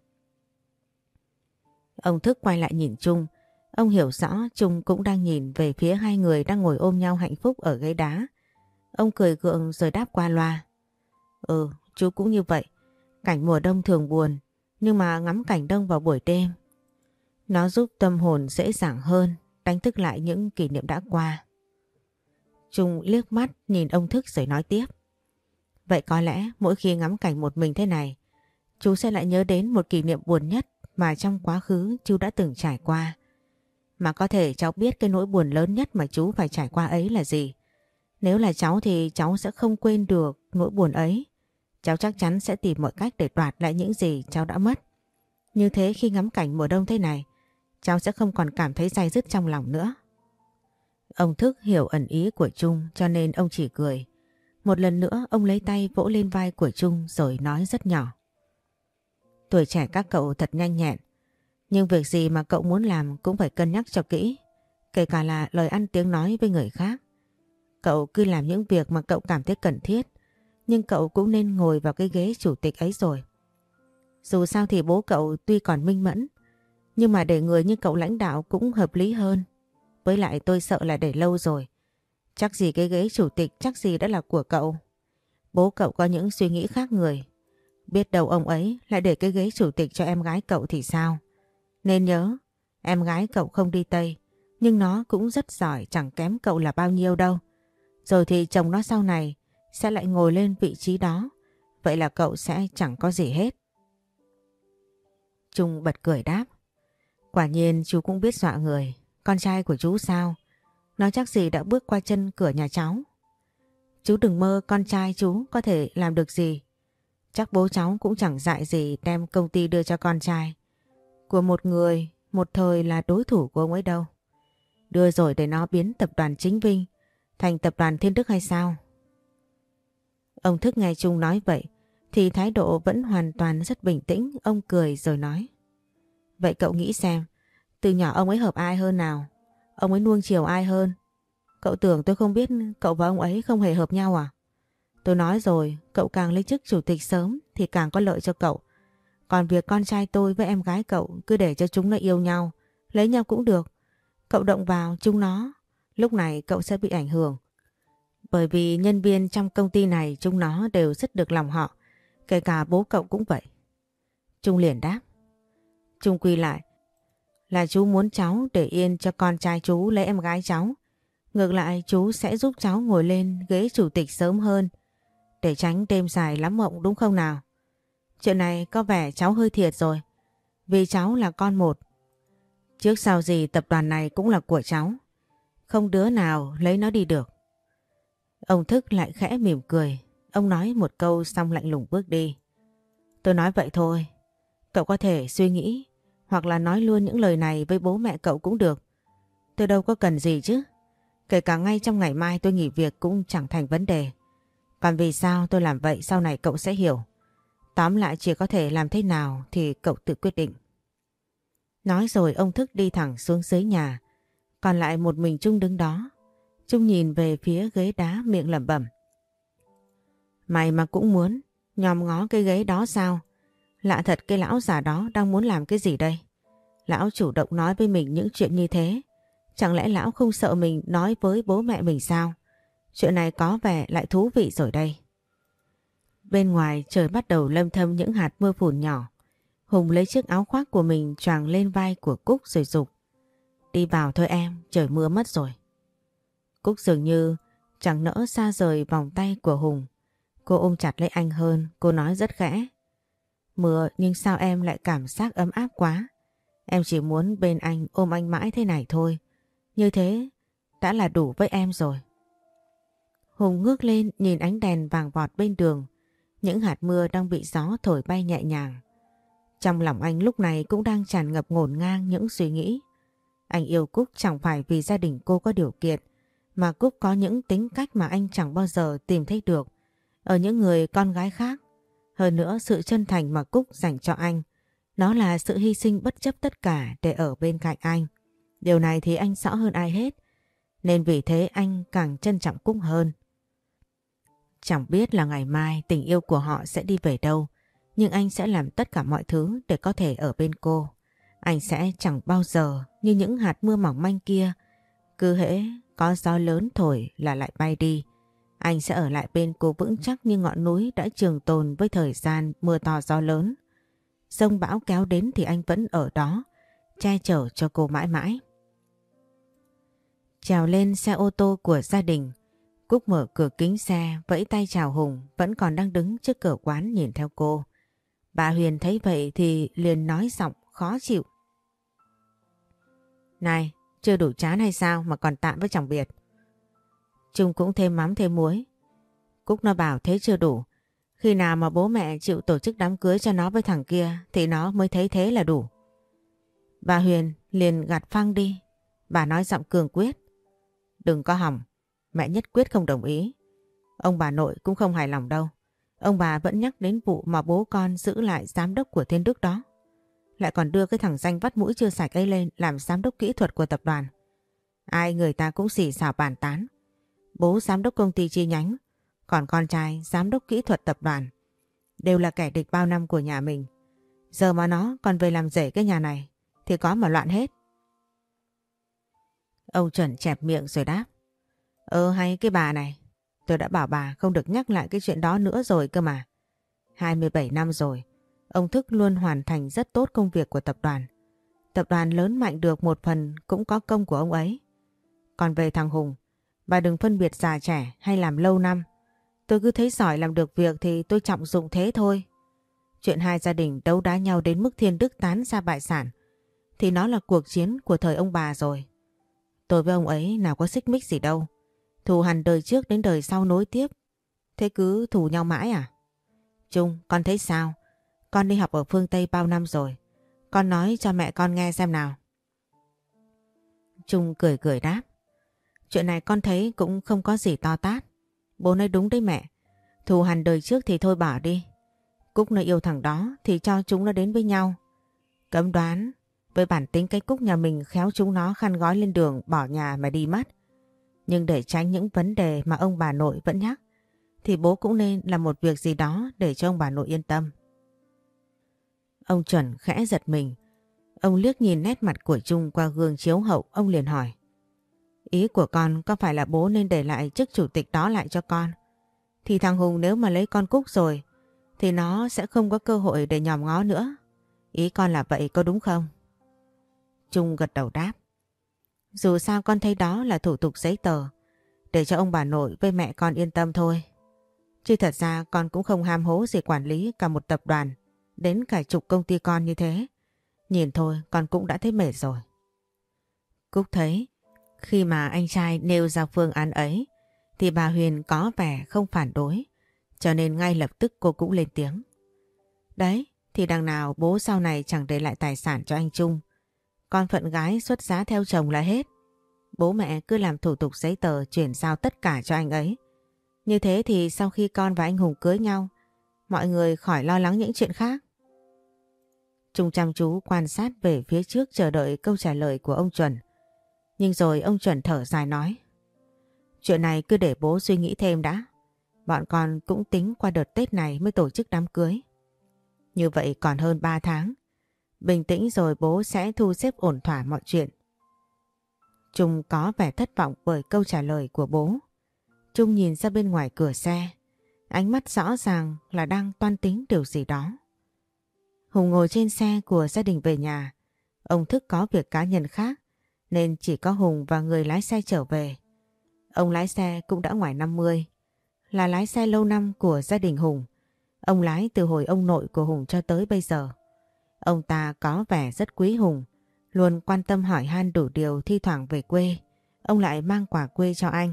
Ông Thức quay lại nhìn Trung. Ông hiểu rõ Trung cũng đang nhìn về phía hai người đang ngồi ôm nhau hạnh phúc ở ghế đá. Ông cười gượng rồi đáp qua loa. Ừ, chú cũng như vậy. Cảnh mùa đông thường buồn, nhưng mà ngắm cảnh đông vào buổi đêm, nó giúp tâm hồn dễ dàng hơn, đánh thức lại những kỷ niệm đã qua. Trung liếc mắt nhìn ông Thức rồi nói tiếp. Vậy có lẽ mỗi khi ngắm cảnh một mình thế này, chú sẽ lại nhớ đến một kỷ niệm buồn nhất mà trong quá khứ chú đã từng trải qua. Mà có thể cháu biết cái nỗi buồn lớn nhất mà chú phải trải qua ấy là gì. Nếu là cháu thì cháu sẽ không quên được nỗi buồn ấy. Cháu chắc chắn sẽ tìm mọi cách để đoạt lại những gì cháu đã mất. Như thế khi ngắm cảnh mùa đông thế này, cháu sẽ không còn cảm thấy day dứt trong lòng nữa. Ông Thức hiểu ẩn ý của Trung cho nên ông chỉ cười. Một lần nữa ông lấy tay vỗ lên vai của Trung rồi nói rất nhỏ. Tuổi trẻ các cậu thật nhanh nhẹn. Nhưng việc gì mà cậu muốn làm cũng phải cân nhắc cho kỹ. Kể cả là lời ăn tiếng nói với người khác. Cậu cứ làm những việc mà cậu cảm thấy cần thiết. Nhưng cậu cũng nên ngồi vào cái ghế chủ tịch ấy rồi. Dù sao thì bố cậu tuy còn minh mẫn, nhưng mà để người như cậu lãnh đạo cũng hợp lý hơn. Với lại tôi sợ là để lâu rồi. Chắc gì cái ghế chủ tịch chắc gì đã là của cậu. Bố cậu có những suy nghĩ khác người. Biết đâu ông ấy lại để cái ghế chủ tịch cho em gái cậu thì sao? Nên nhớ, em gái cậu không đi Tây, nhưng nó cũng rất giỏi, chẳng kém cậu là bao nhiêu đâu. Rồi thì chồng nó sau này sẽ lại ngồi lên vị trí đó. Vậy là cậu sẽ chẳng có gì hết. Trung bật cười đáp. Quả nhiên chú cũng biết dọa người. Con trai của chú sao? Nó chắc gì đã bước qua chân cửa nhà cháu. Chú đừng mơ con trai chú có thể làm được gì. Chắc bố cháu cũng chẳng dại gì đem công ty đưa cho con trai của một người một thời là đối thủ của ông ấy đâu. Đưa rồi để nó biến tập đoàn Chính Vinh thành tập đoàn Thiên Đức hay sao? Ông Thức nghe Trung nói vậy thì thái độ vẫn hoàn toàn rất bình tĩnh. Ông cười rồi nói. Vậy cậu nghĩ xem, từ nhỏ ông ấy hợp ai hơn nào? Ông ấy nuông chiều ai hơn? Cậu tưởng tôi không biết cậu và ông ấy không hề hợp nhau à? Tôi nói rồi, cậu càng lấy chức chủ tịch sớm thì càng có lợi cho cậu. Còn việc con trai tôi với em gái cậu cứ để cho chúng nó yêu nhau, lấy nhau cũng được. Cậu động vào chúng nó, lúc này cậu sẽ bị ảnh hưởng. Bởi vì nhân viên trong công ty này chúng nó đều rất được lòng họ, kể cả bố cậu cũng vậy. Trung liền đáp. Trung quy lại là chú muốn cháu để yên cho con trai chú lấy em gái cháu. Ngược lại chú sẽ giúp cháu ngồi lên ghế chủ tịch sớm hơn, để tránh đêm dài lắm mộng, đúng không nào? Chuyện này có vẻ cháu hơi thiệt rồi, vì cháu là con một. Trước sau gì tập đoàn này cũng là của cháu, không đứa nào lấy nó đi được. Ông Thức lại khẽ mỉm cười. Ông nói một câu xong lạnh lùng bước đi. Tôi nói vậy thôi. Cậu có thể suy nghĩ hoặc là nói luôn những lời này với bố mẹ cậu cũng được. Tôi đâu có cần gì chứ. Kể cả ngay trong ngày mai tôi nghỉ việc cũng chẳng thành vấn đề. Còn vì sao tôi làm vậy sau này cậu sẽ hiểu. Tóm lại chỉ có thể làm thế nào thì cậu tự quyết định. Nói rồi ông Thức đi thẳng xuống dưới nhà. Còn lại một mình Trung đứng đó. Trung nhìn về phía ghế đá miệng lẩm bẩm. Mày mà cũng muốn nhòm ngó cái ghế đó sao? Lạ thật, cái lão già đó đang muốn làm cái gì đây? Lão chủ động nói với mình những chuyện như thế. Chẳng lẽ lão không sợ mình nói với bố mẹ mình sao? Chuyện này có vẻ lại thú vị rồi đây. Bên ngoài trời bắt đầu lâm thâm những hạt mưa phùn nhỏ. Hùng lấy chiếc áo khoác của mình choàng lên vai của Cúc rồi giục. Đi vào thôi em, trời mưa mất rồi. Cúc dường như chẳng nỡ xa rời vòng tay của Hùng. Cô ôm chặt lấy anh hơn, cô nói rất khẽ. Mưa nhưng sao em lại cảm giác ấm áp quá. Em chỉ muốn bên anh ôm anh mãi thế này thôi. Như thế đã là đủ với em rồi. Hùng ngước lên nhìn ánh đèn vàng vọt bên đường. Những hạt mưa đang bị gió thổi bay nhẹ nhàng. Trong lòng anh lúc này cũng đang tràn ngập ngổn ngang những suy nghĩ. Anh yêu Cúc chẳng phải vì gia đình cô có điều kiện, mà Cúc có những tính cách mà anh chẳng bao giờ tìm thấy được ở những người con gái khác. Hơn nữa sự chân thành mà Cúc dành cho anh, nó là sự hy sinh bất chấp tất cả để ở bên cạnh anh. Điều này thì anh rõ hơn ai hết, nên vì thế anh càng trân trọng Cúc hơn. Chẳng biết là ngày mai tình yêu của họ sẽ đi về đâu, nhưng anh sẽ làm tất cả mọi thứ để có thể ở bên cô. Anh sẽ chẳng bao giờ như những hạt mưa mỏng manh kia, cứ hễ có gió lớn thổi là lại bay đi. Anh sẽ ở lại bên cô vững chắc như ngọn núi đã trường tồn với thời gian mưa to gió lớn. Giông bão kéo đến thì anh vẫn ở đó, che chở cho cô mãi mãi. Trèo lên xe ô tô của gia đình, Cúc mở cửa kính xe vẫy tay chào Hùng vẫn còn đang đứng trước cửa quán nhìn theo cô. Bà Huyền thấy vậy thì liền nói giọng khó chịu. Này, chưa đủ chán hay sao mà còn tạm với chồng Biệt? Trung cũng thêm mắm thêm muối. Cúc nó bảo thế chưa đủ. Khi nào mà bố mẹ chịu tổ chức đám cưới cho nó với thằng kia thì nó mới thấy thế là đủ. Bà Huyền liền gạt phăng đi. Bà nói giọng cường quyết. Đừng có hỏng, mẹ nhất quyết không đồng ý. Ông bà nội cũng không hài lòng đâu. Ông bà vẫn nhắc đến vụ mà bố con giữ lại giám đốc của Thiên Đức đó. Lại còn đưa cái thằng danh vắt mũi chưa sạch ấy lên làm giám đốc kỹ thuật của tập đoàn. Ai người ta cũng xì xào bàn tán. Bố giám đốc công ty chi nhánh, còn con trai giám đốc kỹ thuật tập đoàn. Đều là kẻ địch bao năm của nhà mình. Giờ mà nó còn về làm rể cái nhà này thì có mà loạn hết. Ông Chuẩn chẹp miệng rồi đáp. Ờ hay cái bà này, tôi đã bảo bà không được nhắc lại cái chuyện đó nữa rồi cơ mà. hai mươi bảy năm rồi, ông Thức luôn hoàn thành rất tốt công việc của tập đoàn. Tập đoàn lớn mạnh được một phần cũng có công của ông ấy. Còn về thằng Hùng, bà đừng phân biệt già trẻ hay làm lâu năm. Tôi cứ thấy giỏi làm được việc thì tôi trọng dụng thế thôi. Chuyện hai gia đình đấu đá nhau đến mức Thiên Đức tán ra bại sản thì nó là cuộc chiến của thời ông bà rồi. Tôi với ông ấy nào có xích mích gì đâu. Thù hằn đời trước đến đời sau nối tiếp. Thế cứ thù nhau mãi à? Trung, con thấy sao? Con đi học ở phương Tây bao năm rồi. Con nói cho mẹ con nghe xem nào. Trung cười cười đáp. Chuyện này con thấy cũng không có gì to tát. Bố nói đúng đấy mẹ. Thù hằn đời trước thì thôi bỏ đi. Cúc nó yêu thằng đó thì cho chúng nó đến với nhau. Cấm đoán, với bản tính cái Cúc nhà mình khéo chúng nó khăn gói lên đường bỏ nhà mà đi mất. Nhưng để tránh những vấn đề mà ông bà nội vẫn nhắc thì bố cũng nên làm một việc gì đó để cho ông bà nội yên tâm. Ông Chuẩn khẽ giật mình. Ông liếc nhìn nét mặt của Trung qua gương chiếu hậu, ông liền hỏi. Ý của con có phải là bố nên để lại chức chủ tịch đó lại cho con? Thì thằng Hùng nếu mà lấy con Cúc rồi thì nó sẽ không có cơ hội để nhòm ngó nữa. Ý con là vậy có đúng không? Trung gật đầu đáp. Dù sao con thấy đó là thủ tục giấy tờ để cho ông bà nội với mẹ con yên tâm thôi. Chứ thật ra con cũng không ham hố gì quản lý cả một tập đoàn đến cả chục công ty con như thế. Nhìn thôi con cũng đã thấy mệt rồi. Cúc thấy khi mà anh trai nêu ra phương án ấy thì bà Huyền có vẻ không phản đối, cho nên ngay lập tức cô cũng lên tiếng. Đấy, thì đằng nào bố sau này chẳng để lại tài sản cho anh Trung. Con phận gái xuất giá theo chồng là hết. Bố mẹ cứ làm thủ tục giấy tờ chuyển giao tất cả cho anh ấy. Như thế thì sau khi con và anh Hùng cưới nhau, mọi người khỏi lo lắng những chuyện khác. Trung chăm chú quan sát về phía trước chờ đợi câu trả lời của ông Chuẩn. Nhưng rồi ông Chuẩn thở dài nói. Chuyện này cứ để bố suy nghĩ thêm đã. Bọn con cũng tính qua đợt Tết này mới tổ chức đám cưới. Như vậy còn hơn ba tháng. Bình tĩnh rồi bố sẽ thu xếp ổn thỏa mọi chuyện. Trung có vẻ thất vọng bởi câu trả lời của bố. Trung nhìn ra bên ngoài cửa xe. Ánh mắt rõ ràng là đang toan tính điều gì đó. Hùng ngồi trên xe của gia đình về nhà. Ông Thức có việc cá nhân khác nên chỉ có Hùng và người lái xe trở về. Ông lái xe cũng đã ngoài năm mươi, là lái xe lâu năm của gia đình Hùng. Ông lái từ hồi ông nội của Hùng cho tới bây giờ. Ông ta có vẻ rất quý Hùng, luôn quan tâm hỏi han đủ điều. Thi thoảng về quê, ông lại mang quà quê cho anh.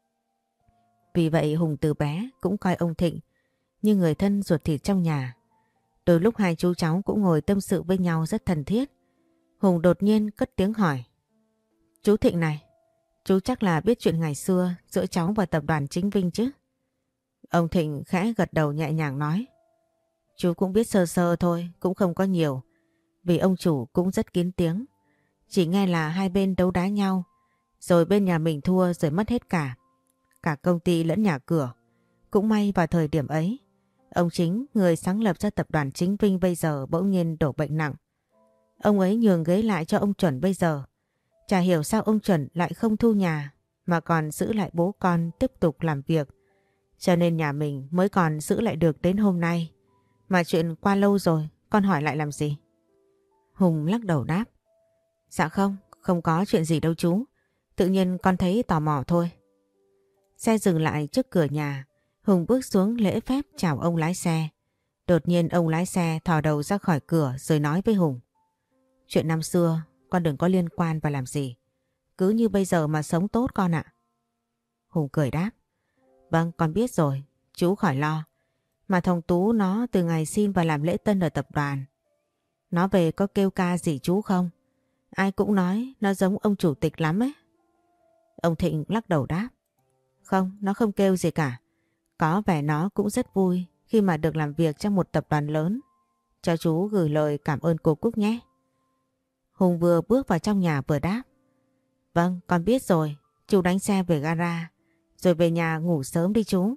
Vì vậy Hùng từ bé cũng coi ông Thịnh như người thân ruột thịt trong nhà. Đôi lúc hai chú cháu cũng ngồi tâm sự với nhau rất thân thiết. Hùng đột nhiên cất tiếng hỏi. Chú Thịnh này, chú chắc là biết chuyện ngày xưa giữa cháu và tập đoàn Chính Vinh chứ? Ông Thịnh khẽ gật đầu nhẹ nhàng nói. Chú cũng biết sơ sơ thôi, cũng không có nhiều. Vì ông chủ cũng rất kín tiếng. Chỉ nghe là hai bên đấu đá nhau, rồi bên nhà mình thua rồi mất hết cả. Cả công ty lẫn nhà cửa. Cũng may vào thời điểm ấy, ông Chính, người sáng lập ra tập đoàn Chính Vinh bây giờ bỗng nhiên đổ bệnh nặng. Ông ấy nhường ghế lại cho ông Chuẩn bây giờ. Chả hiểu sao ông Chuẩn lại không thu nhà mà còn giữ lại bố con tiếp tục làm việc. Cho nên nhà mình mới còn giữ lại được đến hôm nay. Mà chuyện qua lâu rồi, con hỏi lại làm gì? Hùng lắc đầu đáp. Dạ không, không có chuyện gì đâu chú. Tự nhiên con thấy tò mò thôi. Xe dừng lại trước cửa nhà. Hùng bước xuống lễ phép chào ông lái xe. Đột nhiên ông lái xe thò đầu ra khỏi cửa rồi nói với Hùng. Chuyện năm xưa con đừng có liên quan vào làm gì. Cứ như bây giờ mà sống tốt con ạ. Hùng cười đáp. Vâng, con biết rồi, chú khỏi lo. Mà thằng Tú nó từ ngày xin vào làm lễ tân ở tập đoàn. Nó về có kêu ca gì chú không? Ai cũng nói nó giống ông chủ tịch lắm ấy. Ông Thịnh lắc đầu đáp. Không, nó không kêu gì cả. Có vẻ nó cũng rất vui khi mà được làm việc trong một tập đoàn lớn. Cho chú gửi lời cảm ơn cô Cúc nhé. Hùng vừa bước vào trong nhà vừa đáp. Vâng, con biết rồi. Chú đánh xe về gara, rồi về nhà ngủ sớm đi chú.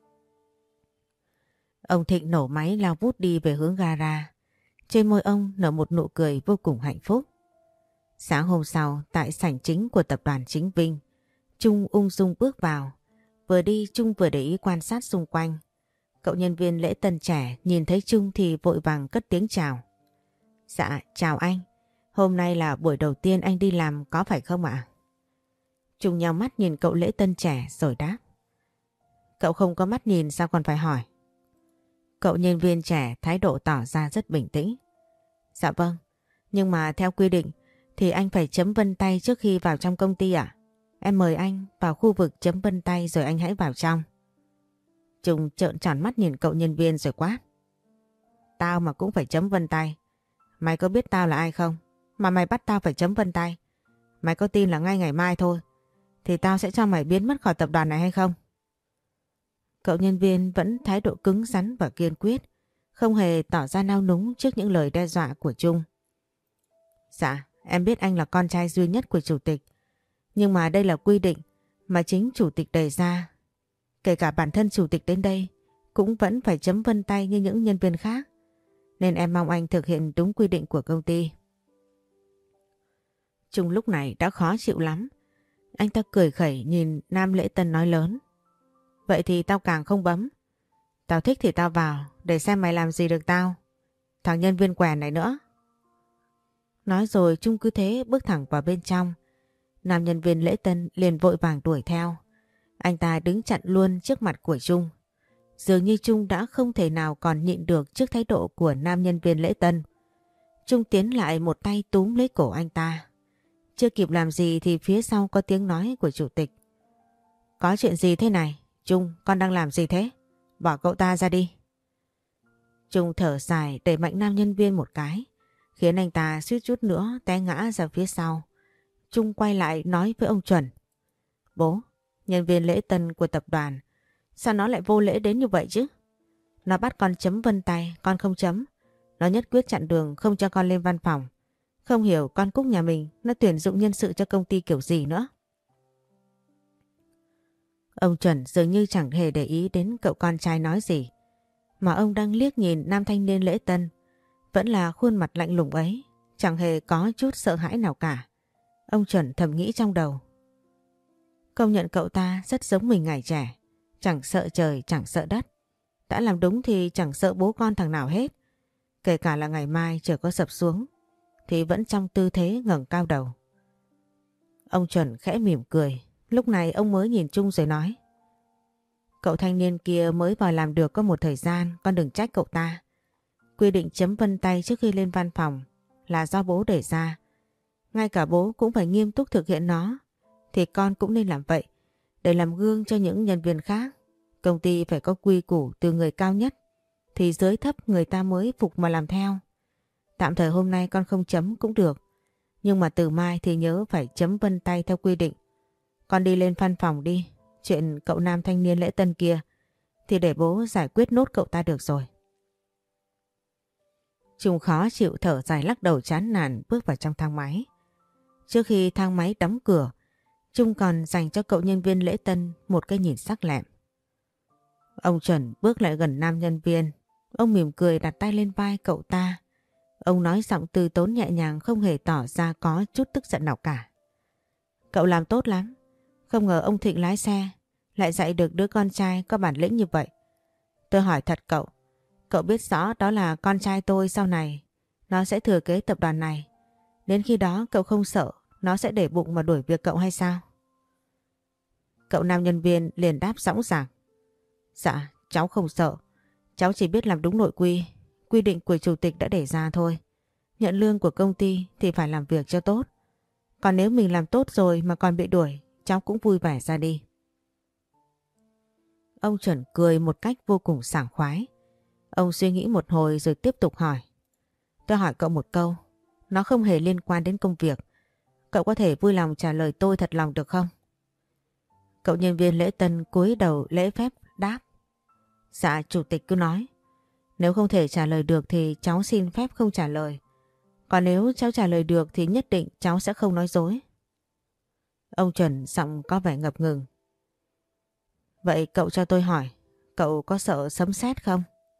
Ông Thịnh nổ máy lao vút đi về hướng gara. Trên môi ông nở một nụ cười vô cùng hạnh phúc. Sáng hôm sau, tại sảnh chính của tập đoàn Chính Vinh, Trung ung dung bước vào. Vừa đi Trung vừa để ý quan sát xung quanh. Cậu nhân viên lễ tân trẻ nhìn thấy Trung thì vội vàng cất tiếng chào. Dạ, chào anh. Hôm nay là buổi đầu tiên anh đi làm có phải không ạ? Trung nhào mắt nhìn cậu lễ tân trẻ rồi đáp. Cậu không có mắt nhìn sao còn phải hỏi? Cậu nhân viên trẻ thái độ tỏ ra rất bình tĩnh. Dạ vâng, nhưng mà theo quy định thì anh phải chấm vân tay trước khi vào trong công ty ạ. Em mời anh vào khu vực chấm vân tay rồi anh hãy vào trong. Trung trợn tròn mắt nhìn cậu nhân viên rồi quát. Tao mà cũng phải chấm vân tay. Mày có biết tao là ai không? Mà mày bắt tao phải chấm vân tay. Mày có tin là ngay ngày mai thôi thì tao sẽ cho mày biến mất khỏi tập đoàn này hay không? Cậu nhân viên vẫn thái độ cứng rắn và kiên quyết, không hề tỏ ra nao núng trước những lời đe dọa của Trung. Dạ, em biết anh là con trai duy nhất của chủ tịch, nhưng mà đây là quy định mà chính chủ tịch đề ra. Kể cả bản thân chủ tịch đến đây cũng vẫn phải chấm vân tay như những nhân viên khác, nên em mong anh thực hiện đúng quy định của công ty. Trung lúc này đã khó chịu lắm. Anh ta cười khẩy nhìn nam lễ tân nói lớn. Vậy thì tao càng không bấm. Tao thích thì tao vào, để xem mày làm gì được tao. Thằng nhân viên quèn này nữa. Nói rồi Trung cứ thế bước thẳng vào bên trong. Nam nhân viên lễ tân liền vội vàng đuổi theo. Anh ta đứng chặn luôn trước mặt của Trung. Dường như Trung đã không thể nào còn nhịn được trước thái độ của nam nhân viên lễ tân. Trung tiến lại một tay túm lấy cổ anh ta. Chưa kịp làm gì thì phía sau có tiếng nói của chủ tịch. Có chuyện gì thế này? Trung, con đang làm gì thế? Bỏ cậu ta ra đi. Trung thở dài đẩy mạnh nam nhân viên một cái, khiến anh ta suýt chút nữa té ngã ra phía sau. Trung quay lại nói với ông Chuẩn. Bố, nhân viên lễ tân của tập đoàn Sao nó lại vô lễ đến như vậy chứ? Nó bắt con chấm vân tay, con không chấm. Nó nhất quyết chặn đường không cho con lên văn phòng. Không hiểu con Cúc nhà mình nó tuyển dụng nhân sự cho công ty kiểu gì nữa. Ông Chuẩn dường như chẳng hề để ý đến cậu con trai nói gì. Mà ông đang liếc nhìn nam thanh niên lễ tân. Vẫn là khuôn mặt lạnh lùng ấy. Chẳng hề có chút sợ hãi nào cả. Ông Chuẩn thầm nghĩ trong đầu. Công nhận cậu ta rất giống mình ngày trẻ. Chẳng sợ trời chẳng sợ đất. Đã làm đúng thì chẳng sợ bố con thằng nào hết. Kể cả là ngày mai trời có sập xuống thì vẫn trong tư thế ngẩng cao đầu. Ông Chuẩn khẽ mỉm cười. Lúc này ông mới nhìn Trung rồi nói. Cậu thanh niên kia mới vào làm được có một thời gian, con đừng trách cậu ta. Quy định chấm vân tay trước khi lên văn phòng là do bố để ra. Ngay cả bố cũng phải nghiêm túc thực hiện nó. Thì con cũng nên làm vậy để làm gương cho những nhân viên khác. Công ty phải có quy củ từ người cao nhất thì dưới thấp người ta mới phục mà làm theo. Tạm thời hôm nay con không chấm cũng được. Nhưng mà từ mai thì nhớ phải chấm vân tay theo quy định. Con đi lên văn phòng đi. Chuyện cậu nam thanh niên lễ tân kia thì để bố giải quyết nốt cậu ta được rồi. Trung khó chịu thở dài lắc đầu chán nản bước vào trong thang máy. Trước khi thang máy đóng cửa, Trung còn dành cho cậu nhân viên lễ tân một cái nhìn sắc lẹm. Ông Chuẩn bước lại gần nam nhân viên. Ông mỉm cười đặt tay lên vai cậu ta. Ông nói giọng từ tốn nhẹ nhàng không hề tỏ ra có chút tức giận nào cả. Cậu làm tốt lắm. Không ngờ ông Thịnh lái xe lại dạy được đứa con trai có bản lĩnh như vậy. Tôi hỏi thật cậu, cậu biết rõ đó là con trai tôi sau này nó sẽ thừa kế tập đoàn này. Đến khi đó cậu không sợ nó sẽ để bụng mà đuổi việc cậu hay sao? Cậu nam nhân viên liền đáp dõng dạc. Dạ, cháu không sợ. Cháu chỉ biết làm đúng nội quy. Quy định của chủ tịch đã để ra thôi. Nhận lương của công ty thì phải làm việc cho tốt. Còn nếu mình làm tốt rồi mà còn bị đuổi, cháu cũng vui vẻ ra đi. Ông Chuẩn cười một cách vô cùng sảng khoái. Ông suy nghĩ một hồi rồi tiếp tục hỏi. Tôi hỏi cậu một câu. Nó không hề liên quan đến công việc. Cậu có thể vui lòng trả lời tôi thật lòng được không? Cậu nhân viên lễ tân cúi đầu lễ phép đáp. Dạ, chủ tịch cứ nói. Nếu không thể trả lời được thì cháu xin phép không trả lời. Còn nếu cháu trả lời được thì nhất định cháu sẽ không nói dối. Ông Chuẩn giọng có vẻ ngập ngừng. Vậy cậu cho tôi hỏi, cậu có sợ sấm sét không?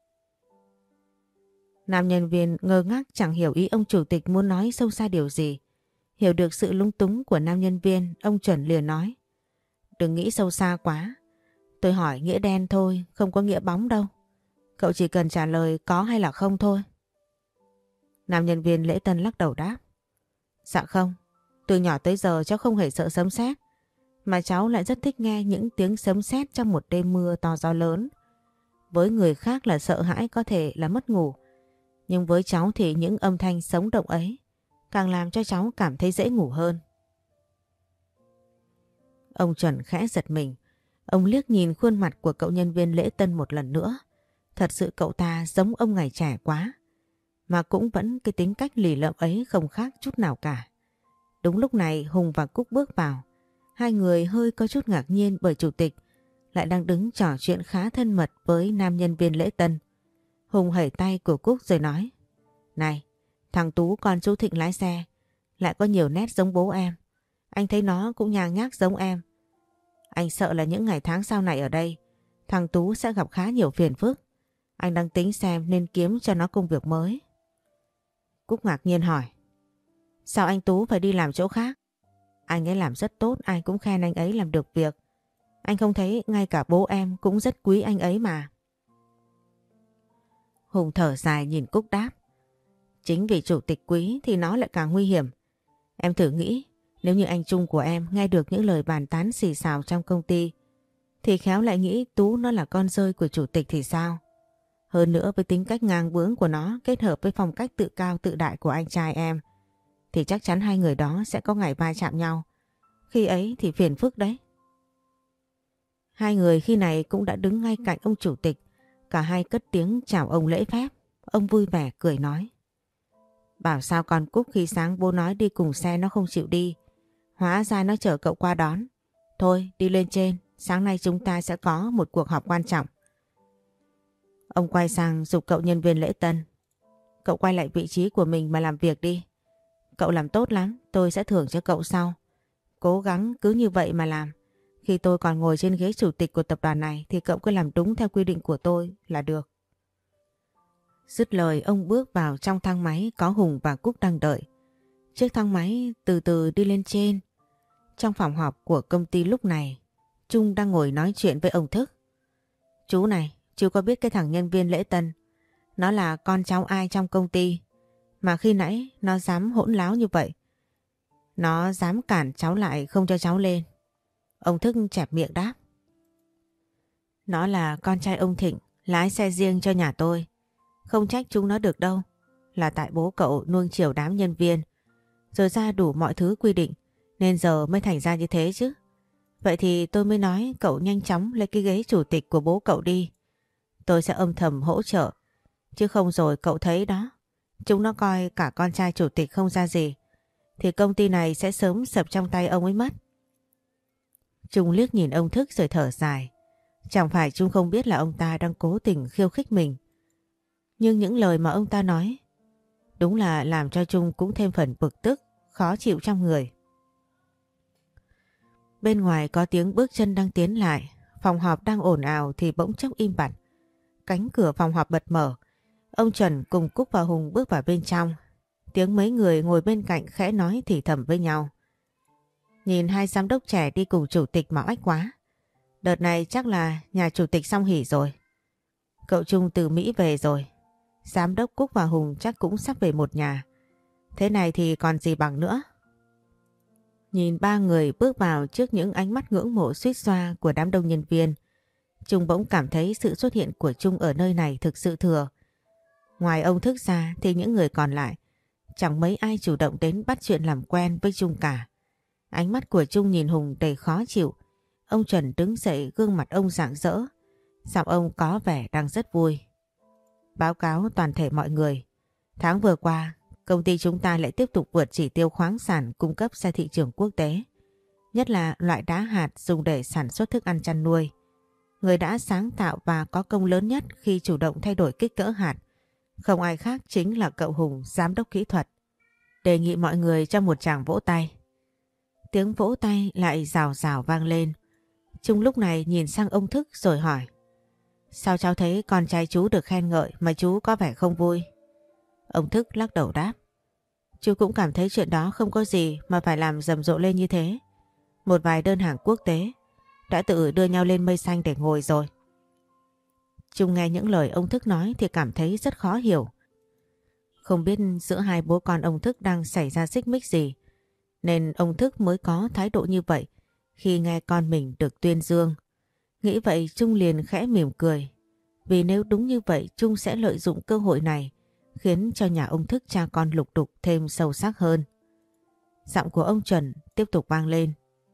Nam nhân viên ngơ ngác chẳng hiểu ý ông chủ tịch muốn nói sâu xa điều gì. Hiểu được sự lung túng của nam nhân viên, ông Chuẩn liền nói. Đừng nghĩ sâu xa quá. Tôi hỏi nghĩa đen thôi, không có nghĩa bóng đâu. Cậu chỉ cần trả lời có hay là không thôi. Nam nhân viên lễ tân lắc đầu đáp. Dạ không, từ nhỏ tới giờ cháu không hề sợ sấm sét. Mà cháu lại rất thích nghe những tiếng sấm sét trong một đêm mưa to gió lớn. Với người khác là sợ hãi có thể là mất ngủ. Nhưng với cháu thì những âm thanh sống động ấy càng làm cho cháu cảm thấy dễ ngủ hơn. Ông Chuẩn khẽ giật mình. Ông liếc nhìn khuôn mặt của cậu nhân viên lễ tân một lần nữa. Thật sự cậu ta giống ông ngày trẻ quá. Mà cũng vẫn cái tính cách lì lợm ấy không khác chút nào cả. Đúng lúc này Hùng và Cúc bước vào. Hai người hơi có chút ngạc nhiên bởi chủ tịch lại đang đứng trò chuyện khá thân mật với nam nhân viên lễ tân. Hùng hẩy tay của Cúc rồi nói. Này, thằng Tú con chú Thịnh lái xe lại có nhiều nét giống bố em. Anh thấy nó cũng nhang nhác giống em. Anh sợ là những ngày tháng sau này ở đây thằng Tú sẽ gặp khá nhiều phiền phức. Anh đang tính xem nên kiếm cho nó công việc mới. Cúc ngạc nhiên hỏi. Sao anh Tú phải đi làm chỗ khác? Anh ấy làm rất tốt, ai cũng khen anh ấy làm được việc. Anh không thấy ngay cả bố em cũng rất quý anh ấy mà. Hùng thở dài nhìn Cúc đáp. Chính vì chủ tịch quý thì nó lại càng nguy hiểm. Em thử nghĩ, nếu như anh Trung của em nghe được những lời bàn tán xì xào trong công ty thì khéo lại nghĩ Tú nó là con rơi của chủ tịch thì sao? Hơn nữa với tính cách ngang bướng của nó kết hợp với phong cách tự cao tự đại của anh trai em thì chắc chắn hai người đó sẽ có ngày va chạm nhau. Khi ấy thì phiền phức đấy. Hai người khi này cũng đã đứng ngay cạnh ông chủ tịch. Cả hai cất tiếng chào ông lễ phép. Ông vui vẻ cười nói. Bảo sao con Cúc khi sáng bố nói đi cùng xe nó không chịu đi. Hóa ra nó chở cậu qua đón. Thôi đi lên trên, Sáng nay chúng ta sẽ có một cuộc họp quan trọng. Ông quay sang giục cậu nhân viên lễ tân. Cậu quay lại vị trí của mình mà làm việc đi. Cậu làm tốt lắm, tôi sẽ thưởng cho cậu sau. Cố gắng cứ như vậy mà làm. Khi tôi còn ngồi trên ghế chủ tịch của tập đoàn này thì cậu cứ làm đúng theo quy định của tôi là được. Dứt lời ông bước vào trong thang máy có Hùng và Cúc đang đợi. Chiếc thang máy từ từ đi lên trên. Trong phòng họp của công ty lúc này, Trung đang ngồi nói chuyện với ông Thức. Chú này, chú có biết cái thằng nhân viên lễ tân, nó là con cháu ai trong công ty mà khi nãy nó dám hỗn láo như vậy? Nó dám cản cháu lại không cho cháu lên. Ông Thức chẹp miệng đáp. Nó là con trai ông Thịnh, lái xe riêng cho nhà tôi. Không trách chúng nó được đâu. Là tại bố cậu nuông chiều đám nhân viên, rồi ra đủ mọi thứ quy định, nên giờ mới thành ra như thế chứ. Vậy thì tôi mới nói cậu nhanh chóng lấy cái ghế chủ tịch của bố cậu đi. Tôi sẽ âm thầm hỗ trợ. Chứ không rồi cậu thấy đó, chúng nó coi cả con trai chủ tịch không ra gì, thì công ty này sẽ sớm sập trong tay ông ấy mất. Trung liếc nhìn ông Thức rồi thở dài. Chẳng phải Trung không biết là ông ta đang cố tình khiêu khích mình. Nhưng những lời mà ông ta nói đúng là làm cho Trung cũng thêm phần bực tức, khó chịu trong người. Bên ngoài có tiếng bước chân đang tiến lại. Phòng họp đang ồn ào thì bỗng chốc im bặt. Cánh cửa phòng họp bật mở. Ông Trần cùng Cúc và Hùng bước vào bên trong. Tiếng mấy người ngồi bên cạnh khẽ nói thì thầm với nhau. Nhìn hai giám đốc trẻ đi cùng chủ tịch mà oách quá. Đợt này chắc là nhà chủ tịch xong hỉ rồi. Cậu Trung từ Mỹ về rồi. Giám đốc Cúc và Hùng chắc cũng sắp về một nhà. Thế này thì còn gì bằng nữa. Nhìn ba người bước vào trước những ánh mắt ngưỡng mộ suýt xoa của đám đông nhân viên, Trung bỗng cảm thấy sự xuất hiện của Trung ở nơi này thực sự thừa. Ngoài ông Thức ra thì những người còn lại chẳng mấy ai chủ động đến bắt chuyện làm quen với Trung cả. Ánh mắt của Trung nhìn Hùng đầy khó chịu. Ông Trần đứng dậy, gương mặt ông rạng rỡ. Giọng ông có vẻ đang rất vui. Báo cáo toàn thể mọi người. Tháng vừa qua, công ty chúng ta lại tiếp tục vượt chỉ tiêu khoáng sản cung cấp ra thị trường quốc tế. Nhất là loại đá hạt dùng để sản xuất thức ăn chăn nuôi. Người đã sáng tạo và có công lớn nhất khi chủ động thay đổi kích cỡ hạt, không ai khác chính là cậu Hùng, giám đốc kỹ thuật. Đề nghị mọi người cho một tràng vỗ tay. Tiếng vỗ tay lại rào rào vang lên. Trung lúc này nhìn sang ông Thức rồi hỏi. Sao cháu thấy con trai chú được khen ngợi mà chú có vẻ không vui? Ông Thức lắc đầu đáp. Chú cũng cảm thấy chuyện đó không có gì mà phải làm rầm rộ lên như thế. Một vài đơn hàng quốc tế đã tự đưa nhau lên mây xanh để ngồi rồi. Trung nghe những lời ông Thức nói thì cảm thấy rất khó hiểu. Không biết giữa hai bố con ông Thức đang xảy ra xích mích gì, nên ông Thức mới có thái độ như vậy khi nghe con mình được tuyên dương. Nghĩ vậy Trung liền khẽ mỉm cười. Vì nếu đúng như vậy Trung sẽ lợi dụng cơ hội này khiến cho nhà ông Thức cha con lục đục thêm sâu sắc hơn. Giọng của ông Trần tiếp tục vang lên.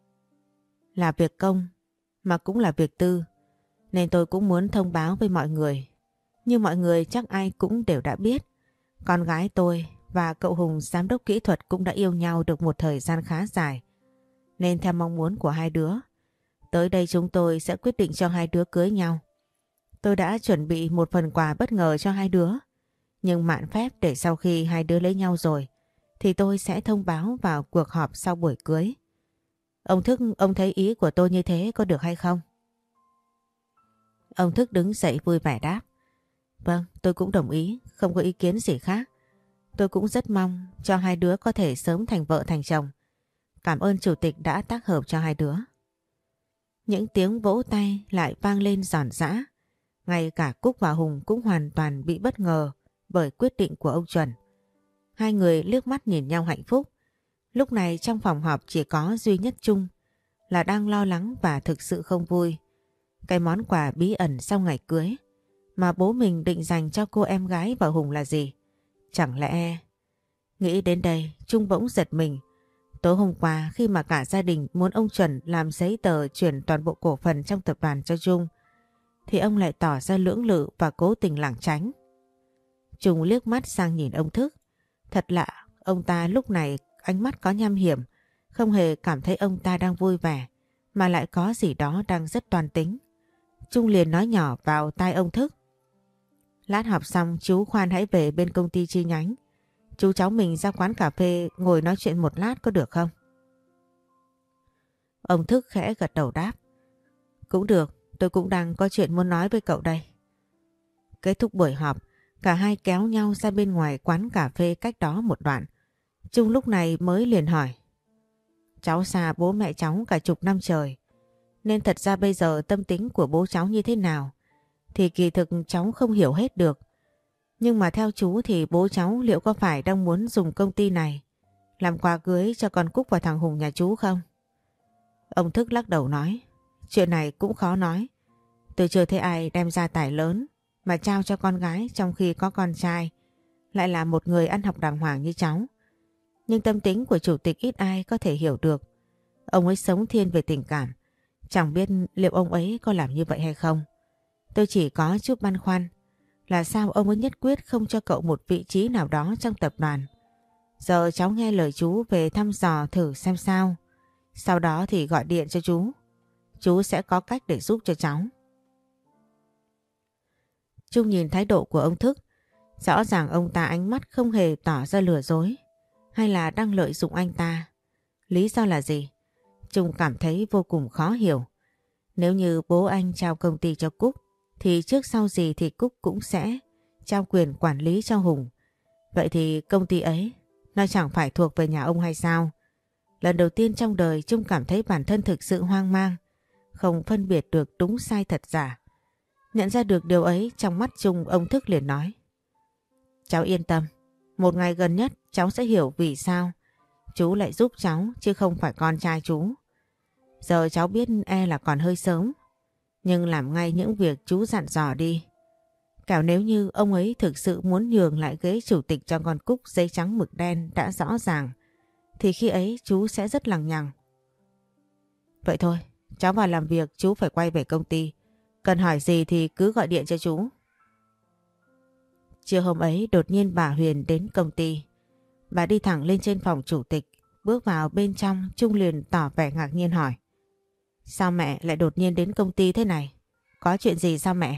Là việc công mà cũng là việc tư, nên tôi cũng muốn thông báo với mọi người. Như mọi người chắc ai cũng đều đã biết, con gái tôi và cậu Hùng giám đốc kỹ thuật cũng đã yêu nhau được một thời gian khá dài. Nên theo mong muốn của hai đứa, tới đây chúng tôi sẽ quyết định cho hai đứa cưới nhau. Tôi đã chuẩn bị một phần quà bất ngờ cho hai đứa, nhưng mạn phép để sau khi hai đứa lấy nhau rồi thì tôi sẽ thông báo vào cuộc họp sau buổi cưới. Ông Thức, ông thấy ý của tôi như thế có được hay không? Ông Thức đứng dậy vui vẻ đáp. Vâng, tôi cũng đồng ý, không có ý kiến gì khác. Tôi cũng rất mong cho hai đứa có thể sớm thành vợ thành chồng. Cảm ơn chủ tịch đã tác hợp cho hai đứa. Những tiếng vỗ tay lại vang lên giòn giã. Ngay cả Cúc và Hùng cũng hoàn toàn bị bất ngờ bởi quyết định của ông Trần. Hai người liếc mắt nhìn nhau hạnh phúc. Lúc này trong phòng họp chỉ có duy nhất Trung là đang lo lắng và thực sự không vui. Cái món quà bí ẩn sau ngày cưới mà bố mình định dành cho cô em gái và Hùng là gì? Chẳng lẽ... Nghĩ đến đây Trung bỗng giật mình. Tối hôm qua khi mà cả gia đình muốn ông Trần làm giấy tờ chuyển toàn bộ cổ phần trong tập đoàn cho Trung, thì ông lại tỏ ra lưỡng lự và cố tình lảng tránh. Trung liếc mắt sang nhìn ông Thức. Thật lạ, ông ta lúc này ánh mắt có nham hiểm, không hề cảm thấy ông ta đang vui vẻ, mà lại có gì đó đang rất toan tính. Trung liền nói nhỏ vào tai ông Thức. Lát họp xong chú khoan hãy về bên công ty chi nhánh. Chú cháu mình ra quán cà phê ngồi nói chuyện một lát có được không? Ông Thức khẽ gật đầu đáp. Cũng được, tôi cũng đang có chuyện muốn nói với cậu đây. Kết thúc buổi họp, cả hai kéo nhau ra bên ngoài quán cà phê cách đó một đoạn. Trung lúc này mới liền hỏi. Cháu xa bố mẹ cháu cả chục năm trời, nên thật ra bây giờ tâm tính của bố cháu như thế nào thì kỳ thực cháu không hiểu hết được. Nhưng mà theo chú thì bố cháu liệu có phải đang muốn dùng công ty này làm quà cưới cho con Cúc và thằng Hùng nhà chú không? Ông Thức lắc đầu nói. Chuyện này cũng khó nói. Tôi chưa thấy ai đem gia tài lớn mà trao cho con gái trong khi có con trai lại là một người ăn học đàng hoàng như cháu. Nhưng tâm tính của chủ tịch ít ai có thể hiểu được. Ông ấy sống thiên về tình cảm. Chẳng biết liệu ông ấy có làm như vậy hay không. Tôi chỉ có chút băn khoăn là sao ông ấy nhất quyết không cho cậu một vị trí nào đó trong tập đoàn. Giờ cháu nghe lời chú về thăm dò thử xem sao. Sau đó thì gọi điện cho chú. Chú sẽ có cách để giúp cho cháu. Trung nhìn thái độ của ông Thức. Rõ ràng ông ta ánh mắt không hề tỏ ra lừa dối hay là đang lợi dụng anh ta. Lý do là gì? Trung cảm thấy vô cùng khó hiểu. Nếu như bố anh trao công ty cho Cúc thì trước sau gì thì Cúc cũng sẽ trao quyền quản lý cho Hùng. Vậy thì công ty ấy nó chẳng phải thuộc về nhà ông hay sao? Lần đầu tiên trong đời Trung cảm thấy bản thân thực sự hoang mang, không phân biệt được đúng sai thật giả. Nhận ra được điều ấy trong mắt Trung, ông Thức liền nói. Cháu yên tâm, một ngày gần nhất cháu sẽ hiểu vì sao chú lại giúp cháu chứ không phải con trai chú. Giờ cháu biết e là còn hơi sớm, nhưng làm ngay những việc chú dặn dò đi. Kẻo nếu như ông ấy thực sự muốn nhường lại ghế chủ tịch cho con Cúc giấy trắng mực đen đã rõ ràng, thì khi ấy chú sẽ rất lằng nhằng. Vậy thôi, cháu vào làm việc, chú phải quay về công ty. Cần hỏi gì thì cứ gọi điện cho chú. Chiều hôm ấy đột nhiên bà Huyền đến công ty. Bà đi thẳng lên trên phòng chủ tịch. Bước vào bên trong, Trung liền tỏ vẻ ngạc nhiên hỏi. Sao mẹ lại đột nhiên đến công ty thế này? Có chuyện gì sao mẹ?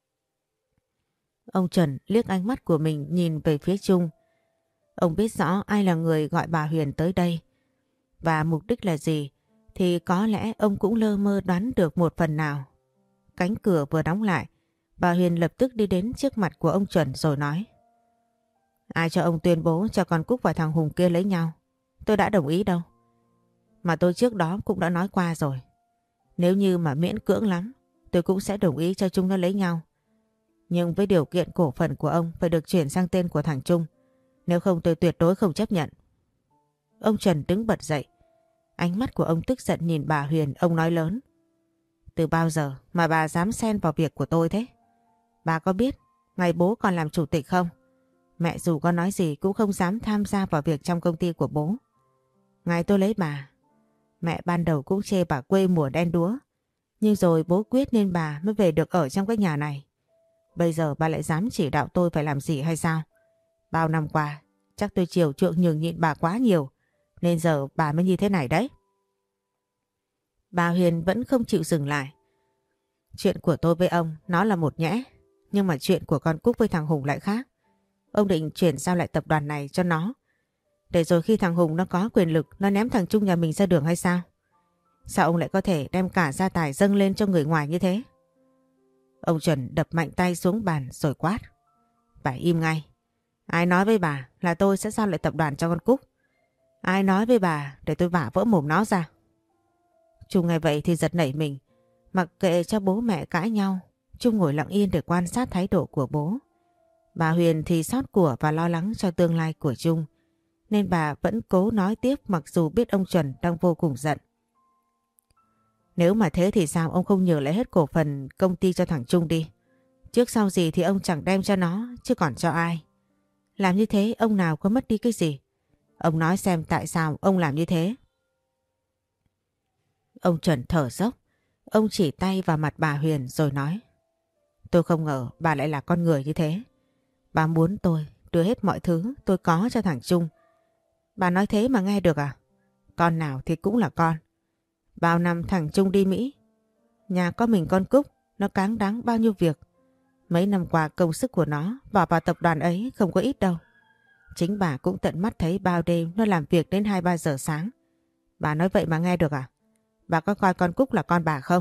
Ông Trần liếc ánh mắt của mình nhìn về phía Trung. Ông biết rõ ai là người gọi bà Huyền tới đây và mục đích là gì thì có lẽ ông cũng lơ mơ đoán được một phần nào. Cánh cửa vừa đóng lại, bà Huyền lập tức đi đến trước mặt của ông Trần rồi nói. Ai cho ông tuyên bố cho con Cúc và thằng Hùng kia lấy nhau? Tôi đã đồng ý đâu. Mà tôi trước đó cũng đã nói qua rồi. Nếu như mà miễn cưỡng lắm, tôi cũng sẽ đồng ý cho chúng nó lấy nhau. Nhưng với điều kiện cổ phần của ông phải được chuyển sang tên của thằng Trung. Nếu không tôi tuyệt đối không chấp nhận. Ông Trần đứng bật dậy. Ánh mắt của ông tức giận nhìn bà Huyền, ông nói lớn. Từ bao giờ mà bà dám xen vào việc của tôi thế? Bà có biết ngày bố còn làm chủ tịch không? Mẹ dù có nói gì cũng không dám tham gia vào việc trong công ty của bố. Ngày tôi lấy bà, mẹ ban đầu cũng chê bà quê mùa đen đúa. Nhưng rồi bố quyết nên bà mới về được ở trong cái nhà này. Bây giờ bà lại dám chỉ đạo tôi phải làm gì hay sao? Bao năm qua chắc tôi chiều chuộng nhường nhịn bà quá nhiều, nên giờ bà mới như thế này đấy. Bà Huyền vẫn không chịu dừng lại. Chuyện của tôi với ông nó là một nhẽ, nhưng mà chuyện của con Cúc với thằng Hùng lại khác. Ông định chuyển giao lại tập đoàn này cho nó, để rồi khi thằng Hùng nó có quyền lực nó ném thằng Trung nhà mình ra đường hay sao? Sao ông lại có thể đem cả gia tài dâng lên cho người ngoài như thế? Ông Trần đập mạnh tay xuống bàn rồi quát. Bà im ngay. Ai nói với bà là tôi sẽ giao lại tập đoàn cho con Cúc? Ai nói với bà để tôi vả vỡ mồm nó ra? Trung nghe vậy thì giật nảy mình. Mặc kệ cho bố mẹ cãi nhau, Trung ngồi lặng yên để quan sát thái độ của bố. Bà Huyền thì xót của và lo lắng cho tương lai của Trung, nên bà vẫn cố nói tiếp mặc dù biết ông Trần đang vô cùng giận. Nếu mà thế thì sao ông không nhờ lấy hết cổ phần công ty cho thằng Trung đi? Trước sau gì thì ông chẳng đem cho nó chứ còn cho ai. Làm như thế ông nào có mất đi cái gì? Ông nói xem tại sao ông làm như thế? Ông Trần thở dốc. Ông chỉ tay vào mặt bà Huyền rồi nói. Tôi không ngờ bà lại là con người như thế. Bà muốn tôi đưa hết mọi thứ tôi có cho thằng Trung. Bà nói thế mà nghe được à? Con nào thì cũng là con. Bao năm thằng Trung đi Mỹ, nhà có mình con Cúc, nó cáng đáng bao nhiêu việc. Mấy năm qua công sức của nó bỏ vào tập đoàn ấy không có ít đâu. Chính bà cũng tận mắt thấy bao đêm nó làm việc đến hai ba giờ sáng. Bà nói vậy mà nghe được à? Bà có coi con Cúc là con bà không?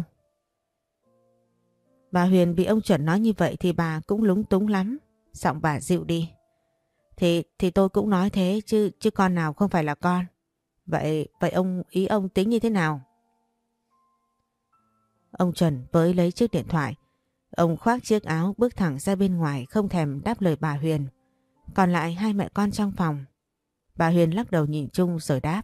Bà Huyền bị ông Chuẩn nói như vậy thì bà cũng lúng túng lắm. Giọng bà dịu đi. Thì thì tôi cũng nói thế chứ chứ con nào không phải là con. Vậy vậy ông ý ông tính như thế nào? Ông Chuẩn với lấy chiếc điện thoại. Ông khoác chiếc áo bước thẳng ra bên ngoài không thèm đáp lời bà Huyền. Còn lại hai mẹ con trong phòng. Bà Huyền lắc đầu nhìn Trung rồi đáp.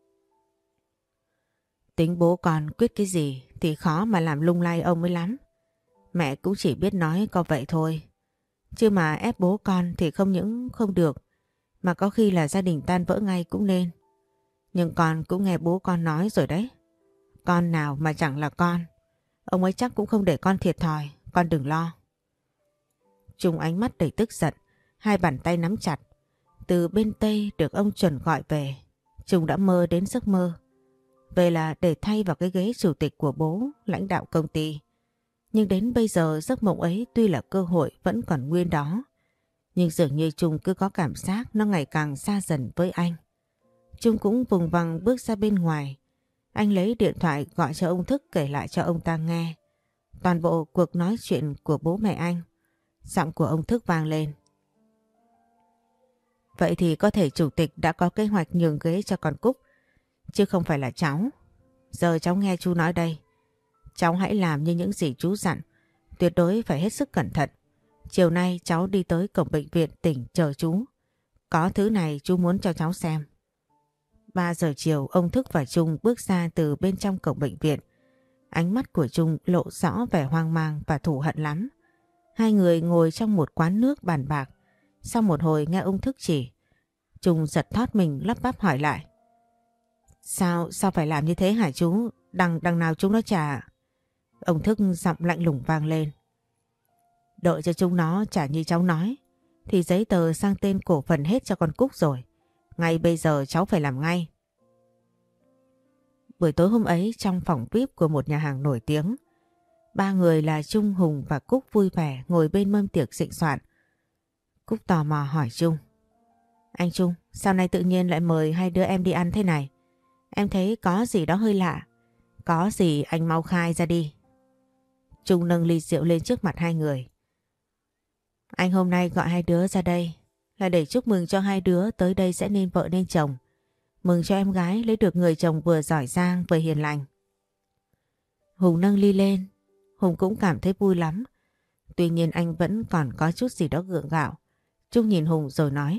Tính bố con quyết cái gì thì khó mà làm lung lay ông mới lắm. Mẹ cũng chỉ biết nói có vậy thôi. Chứ mà ép bố con thì không những không được, mà có khi là gia đình tan vỡ ngay cũng nên. Nhưng con cũng nghe bố con nói rồi đấy. Con nào mà chẳng là con. Ông ấy chắc cũng không để con thiệt thòi, con đừng lo. Trung ánh mắt đầy tức giận, hai bàn tay nắm chặt. Từ bên Tây được ông Chuẩn gọi về, Trung đã mơ đến giấc mơ. Về là để thay vào cái ghế chủ tịch của bố, lãnh đạo công ty. Nhưng đến bây giờ giấc mộng ấy tuy là cơ hội vẫn còn nguyên đó. Nhưng dường như Trung cứ có cảm giác nó ngày càng xa dần với anh. Trung cũng vùng vằng bước ra bên ngoài. Anh lấy điện thoại gọi cho ông Thức kể lại cho ông ta nghe. Toàn bộ cuộc nói chuyện của bố mẹ anh. Giọng của ông Thức vang lên. Vậy thì có thể chủ tịch đã có kế hoạch nhường ghế cho con Cúc, chứ không phải là cháu. Giờ cháu nghe chú nói đây. Cháu hãy làm như những gì chú dặn. Tuyệt đối phải hết sức cẩn thận. Chiều nay cháu đi tới cổng bệnh viện tỉnh chờ chú. Có thứ này chú muốn cho cháu xem. ba giờ chiều ông Thức và Trung bước ra từ bên trong cổng bệnh viện. Ánh mắt của Trung lộ rõ vẻ hoang mang và thù hận lắm. Hai người ngồi trong một quán nước bàn bạc. Sau một hồi nghe ông Thức chỉ, Trung giật thót mình lắp bắp hỏi lại. Sao, sao phải làm như thế hả chú? Đằng, đằng nào chúng nó trả. Ông Thức giọng lạnh lùng vang lên. Đợi cho chúng nó trả như cháu nói, thì giấy tờ sang tên cổ phần hết cho con Cúc rồi. Ngay bây giờ cháu phải làm ngay. Buổi tối hôm ấy trong phòng vi ai pi của một nhà hàng nổi tiếng, ba người là Trung, Hùng và Cúc vui vẻ ngồi bên mâm tiệc xịn soạn. Cúc tò mò hỏi Trung. Anh Trung, sao nay tự nhiên lại mời hai đứa em đi ăn thế này? Em thấy có gì đó hơi lạ. Có gì anh mau khai ra đi. Trung nâng ly rượu lên trước mặt hai người. Anh hôm nay gọi hai đứa ra đây là để chúc mừng cho hai đứa tới đây sẽ nên vợ nên chồng. Mừng cho em gái lấy được người chồng vừa giỏi giang vừa hiền lành. Hùng nâng ly lên. Hùng cũng cảm thấy vui lắm. Tuy nhiên anh vẫn còn có chút gì đó gượng gạo. Trung nhìn Hùng rồi nói.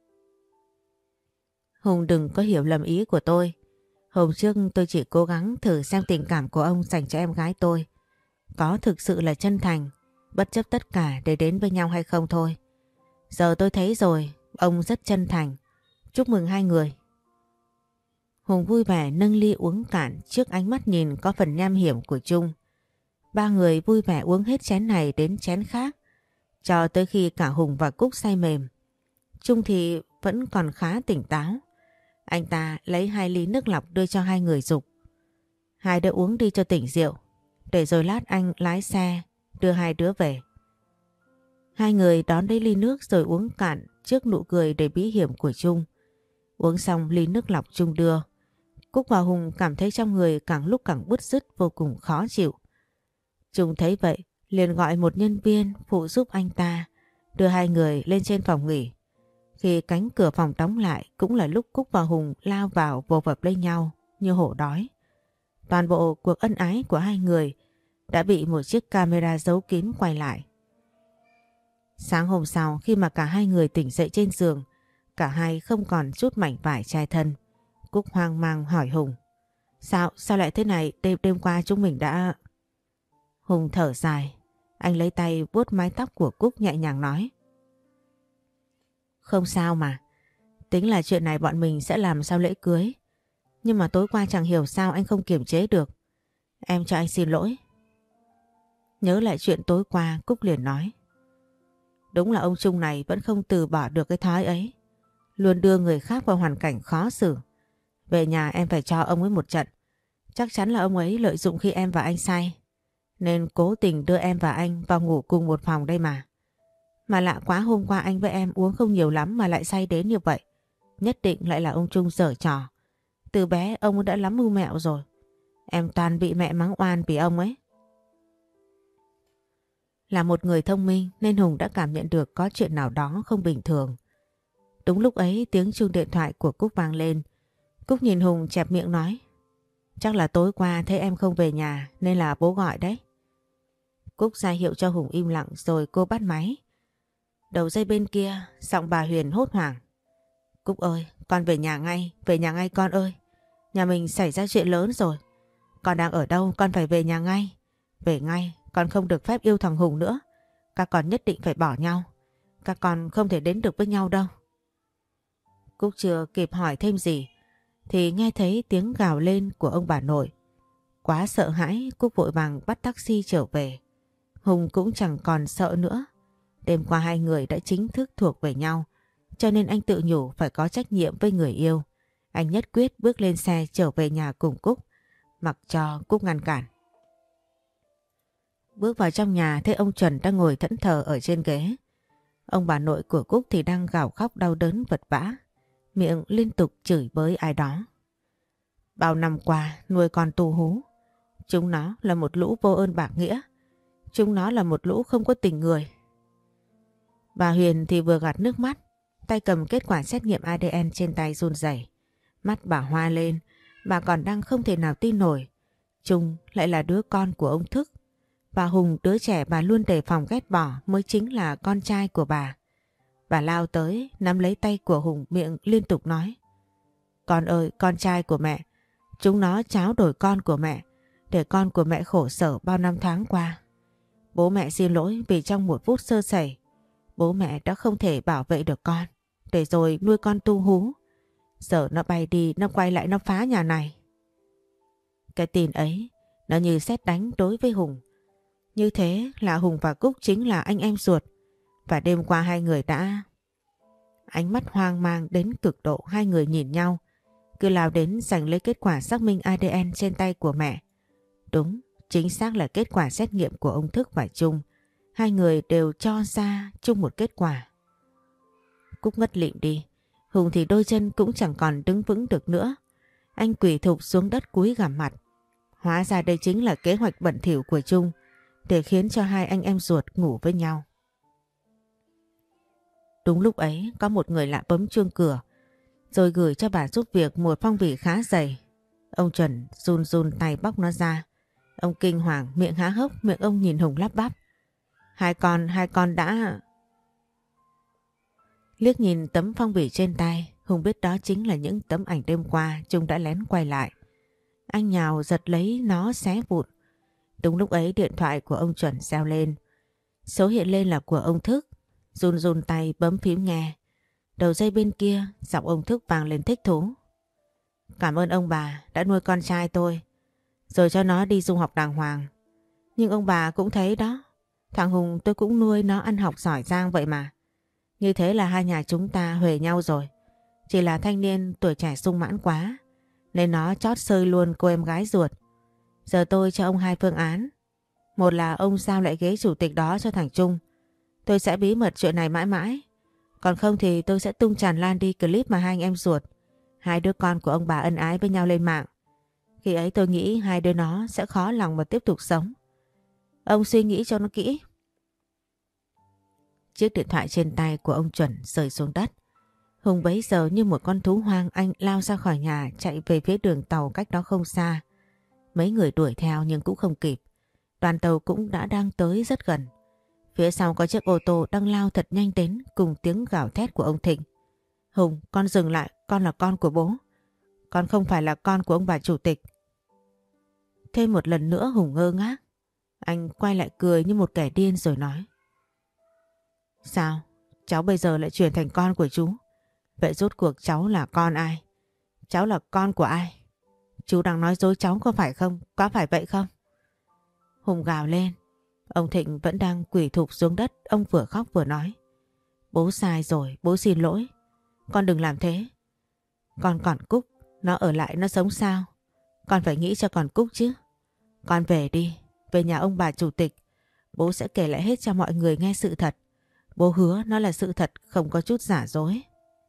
Hùng đừng có hiểu lầm ý của tôi. Hôm trước tôi chỉ cố gắng thử xem tình cảm của ông dành cho em gái tôi có thực sự là chân thành, bất chấp tất cả để đến với nhau hay không thôi. Giờ tôi thấy rồi, ông rất chân thành. Chúc mừng hai người. Hùng vui vẻ nâng ly uống cạn trước ánh mắt nhìn có phần nham hiểm của Trung. Ba người vui vẻ uống hết chén này đến chén khác, cho tới khi cả Hùng và Cúc say mềm. Trung thì vẫn còn khá tỉnh táo. Anh ta lấy hai ly nước lọc đưa cho hai người dục. Hai đứa uống đi cho tỉnh rượu, để rồi lát anh lái xe đưa hai đứa về. Hai người đón lấy ly nước rồi uống cạn trước nụ cười đầy bí hiểm của Trung. Uống xong ly nước lọc Trung đưa, Cúc và Hùng cảm thấy trong người càng lúc càng bứt rứt, vô cùng khó chịu. Trung thấy vậy liền gọi một nhân viên phụ giúp anh ta đưa hai người lên trên phòng nghỉ. Khi cánh cửa phòng đóng lại cũng là lúc Cúc và Hùng lao vào vồ vập lấy nhau như hổ đói. Toàn bộ cuộc ân ái của hai người đã bị một chiếc camera giấu kín quay lại. Sáng hôm sau khi mà cả hai người tỉnh dậy trên giường, cả hai không còn chút mảnh vải che thân. Cúc hoang mang hỏi Hùng. Sao, sao lại thế này? Đêm, đêm qua chúng mình đã... Hùng thở dài. Anh lấy tay vuốt mái tóc của Cúc nhẹ nhàng nói. Không sao mà. Tính là chuyện này bọn mình sẽ làm sau lễ cưới. Nhưng mà tối qua chẳng hiểu sao anh không kiềm chế được. Em cho anh xin lỗi. Nhớ lại chuyện tối qua, Cúc liền nói. Đúng là ông Trung này vẫn không từ bỏ được cái thói ấy. Luôn đưa người khác vào hoàn cảnh khó xử. Về nhà em phải cho ông ấy một trận. Chắc chắn là ông ấy lợi dụng khi em và anh say, nên cố tình đưa em và anh vào ngủ cùng một phòng đây mà. Mà lạ quá, hôm qua anh với em uống không nhiều lắm mà lại say đến như vậy. Nhất định lại là ông Trung giở trò. Từ bé ông đã lắm mưu mẹo rồi. Em toàn bị mẹ mắng oan vì ông ấy. Là một người thông minh nên Hùng đã cảm nhận được có chuyện nào đó không bình thường. Đúng lúc ấy tiếng chuông điện thoại của Cúc vang lên. Cúc nhìn Hùng chẹp miệng nói: Chắc là tối qua thấy em không về nhà nên là bố gọi đấy. Cúc ra hiệu cho Hùng im lặng rồi cô bắt máy. Đầu dây bên kia giọng bà Huyền hốt hoảng: Cúc ơi, con về nhà ngay, về nhà ngay con ơi. Nhà mình xảy ra chuyện lớn rồi. Con đang ở đâu, con phải về nhà ngay. Về ngay, con không được phép yêu thằng Hùng nữa. Các con nhất định phải bỏ nhau. Các con không thể đến được với nhau đâu. Cúc chưa kịp hỏi thêm gì thì nghe thấy tiếng gào lên của ông bà nội. Quá sợ hãi, Cúc vội vàng bắt taxi trở về. Hùng cũng chẳng còn sợ nữa. Đêm qua hai người đã chính thức thuộc về nhau, cho nên anh tự nhủ phải có trách nhiệm với người yêu. Anh nhất quyết bước lên xe trở về nhà cùng Cúc, mặc cho Cúc ngăn cản. Bước vào trong nhà thấy ông Chuẩn đang ngồi thẫn thờ ở trên ghế. Ông bà nội của Cúc thì đang gào khóc đau đớn vật vã, miệng liên tục chửi bới ai đó. Bao năm qua nuôi con tù hú, chúng nó là một lũ vô ơn bạc nghĩa. Chúng nó là một lũ không có tình người. Bà Huyền thì vừa gạt nước mắt, tay cầm kết quả xét nghiệm a đê en trên tay run rẩy. Mắt bà hoa lên, bà còn đang không thể nào tin nổi. Trung lại là đứa con của ông Thức. Và Hùng, đứa trẻ bà luôn đề phòng ghét bỏ, mới chính là con trai của bà. Bà lao tới, nắm lấy tay của Hùng, miệng liên tục nói: Con ơi, con trai của mẹ, chúng nó tráo đổi con của mẹ, để con của mẹ khổ sở bao năm tháng qua. Bố mẹ xin lỗi vì trong một phút sơ sẩy, bố mẹ đã không thể bảo vệ được con, để rồi nuôi con tu hú. Giờ nó bay đi, nó quay lại nó phá nhà này. Cái tin ấy, nó như sét đánh đối với Hùng. Như thế là Hùng và Cúc chính là anh em ruột. Và đêm qua hai người đã... Ánh mắt hoang mang đến cực độ, hai người nhìn nhau, cứ lao đến giành lấy kết quả xác minh a đê en trên tay của mẹ. Đúng, chính xác là kết quả xét nghiệm của ông Thức và Trung. Hai người đều cho ra chung một kết quả. Cúc ngất lịm đi. Hùng thì đôi chân cũng chẳng còn đứng vững được nữa. Anh quỳ thụp xuống đất cúi gằm mặt. Hóa ra đây chính là kế hoạch bẩn thỉu của Trung để khiến cho hai anh em ruột ngủ với nhau. Đúng lúc ấy có một người lạ bấm chuông cửa, rồi gửi cho bà giúp việc một phong bì khá dày. Ông Chuẩn run run tay bóc nó ra. Ông kinh hoàng, miệng há hốc, miệng ông nhìn Hùng lắp bắp: Hai con, hai con đã... Liếc nhìn tấm phong bì trên tay, Hùng biết đó chính là những tấm ảnh đêm qua Trung đã lén quay lại. Anh nhào giật lấy nó xé vụn. Đúng lúc ấy điện thoại của ông Chuẩn reo lên. Số hiện lên là của ông Thức. Run run tay bấm phím nghe. Đầu dây bên kia giọng ông Thức vang lên thích thú: Cảm ơn ông bà đã nuôi con trai tôi, rồi cho nó đi du học đàng hoàng. Nhưng ông bà cũng thấy đó, thằng Hùng tôi cũng nuôi nó ăn học giỏi giang vậy mà. Như thế là hai nhà chúng ta huề nhau rồi. Chỉ là thanh niên tuổi trẻ sung mãn quá, nên nó chót xơi luôn cô em gái ruột. Giờ tôi cho ông hai phương án. Một là ông giao lại ghế chủ tịch đó cho thằng Trung. Tôi sẽ bí mật chuyện này mãi mãi. Còn không thì tôi sẽ tung tràn lan đi clip mà hai anh em ruột, hai đứa con của ông bà ân ái với nhau lên mạng. Khi ấy tôi nghĩ hai đứa nó sẽ khó lòng mà tiếp tục sống. Ông suy nghĩ cho nó kỹ. Chiếc điện thoại trên tay của ông Chuẩn rơi xuống đất. Hùng bấy giờ như một con thú hoang, anh lao ra khỏi nhà chạy về phía đường tàu cách đó không xa. Mấy người đuổi theo nhưng cũng không kịp. Đoàn tàu cũng đã đang tới rất gần. Phía sau có chiếc ô tô đang lao thật nhanh đến cùng tiếng gào thét của ông Thịnh: Hùng, con dừng lại, con là con của bố. Con không phải là con của ông bà chủ tịch. Thêm một lần nữa Hùng ngơ ngác. Anh quay lại cười như một kẻ điên rồi nói: Sao? Cháu bây giờ lại chuyển thành con của chú. Vậy rốt cuộc cháu là con ai? Cháu là con của ai? Chú đang nói dối cháu có phải không? Có phải vậy không? Hùng gào lên. Ông Thịnh vẫn đang quỳ thụp xuống đất. Ông vừa khóc vừa nói: Bố sai rồi, bố xin lỗi. Con đừng làm thế. Con còn Cúc, nó ở lại nó sống sao? Con phải nghĩ cho con Cúc chứ. Con về đi, về nhà ông bà chủ tịch. Bố sẽ kể lại hết cho mọi người nghe sự thật. Bố hứa nó là sự thật, không có chút giả dối.